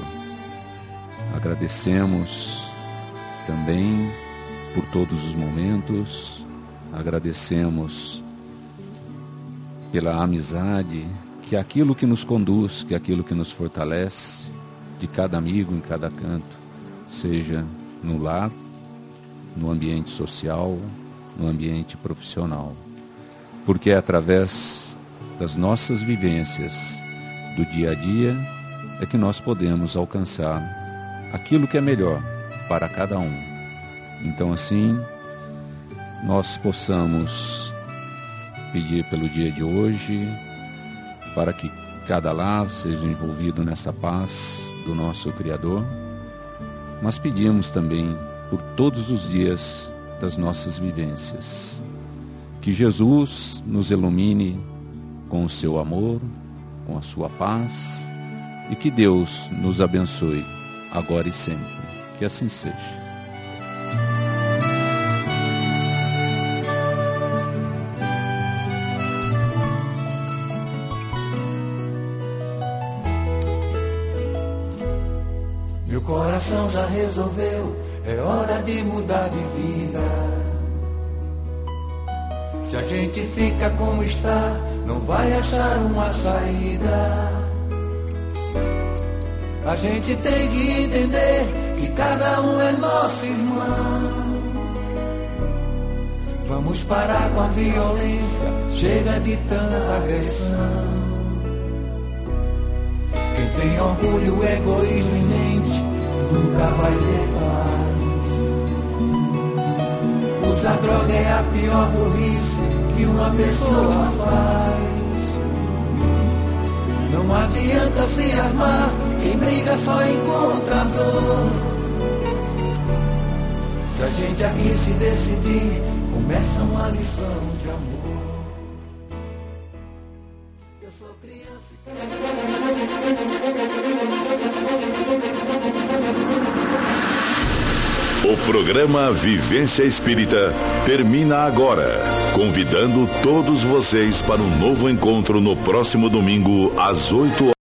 [SPEAKER 6] Agradecemos também por todos os momentos, agradecemos pela amizade, que é aquilo que nos conduz, que é aquilo que nos fortalece, de cada amigo em cada canto, seja no lar, no ambiente social, no ambiente profissional. Porque é através das nossas vivências do dia a dia é que nós podemos alcançar aquilo que é melhor para cada um. Então, assim, nós possamos pedir pelo dia de hoje, para que cada lar seja envolvido nessa paz do nosso Criador, mas pedimos também por todos os dias das nossas vivências, que Jesus nos ilumine com o seu amor, com a sua paz, e que Deus nos abençoe agora e sempre. Que assim seja.
[SPEAKER 12] Meu coração já resolveu, é hora de mudar de vida. Se a gente fica como está, não vai achar uma saída. A gente tem que entender que cada um é nosso irmão. Vamos parar com a violência, chega de tanta agressão. Quem tem orgulho, egoísmo em mente, nunca vai ter paz. Usar droga é a pior burrice que uma pessoa faz. Não adianta se armar, quem briga só encontra dor. Se a gente aqui se decidir, começa uma lição de amor. Eu sou criança
[SPEAKER 1] O programa Vivência Espírita termina agora, convidando todos vocês para um novo encontro no próximo domingo às 8 horas.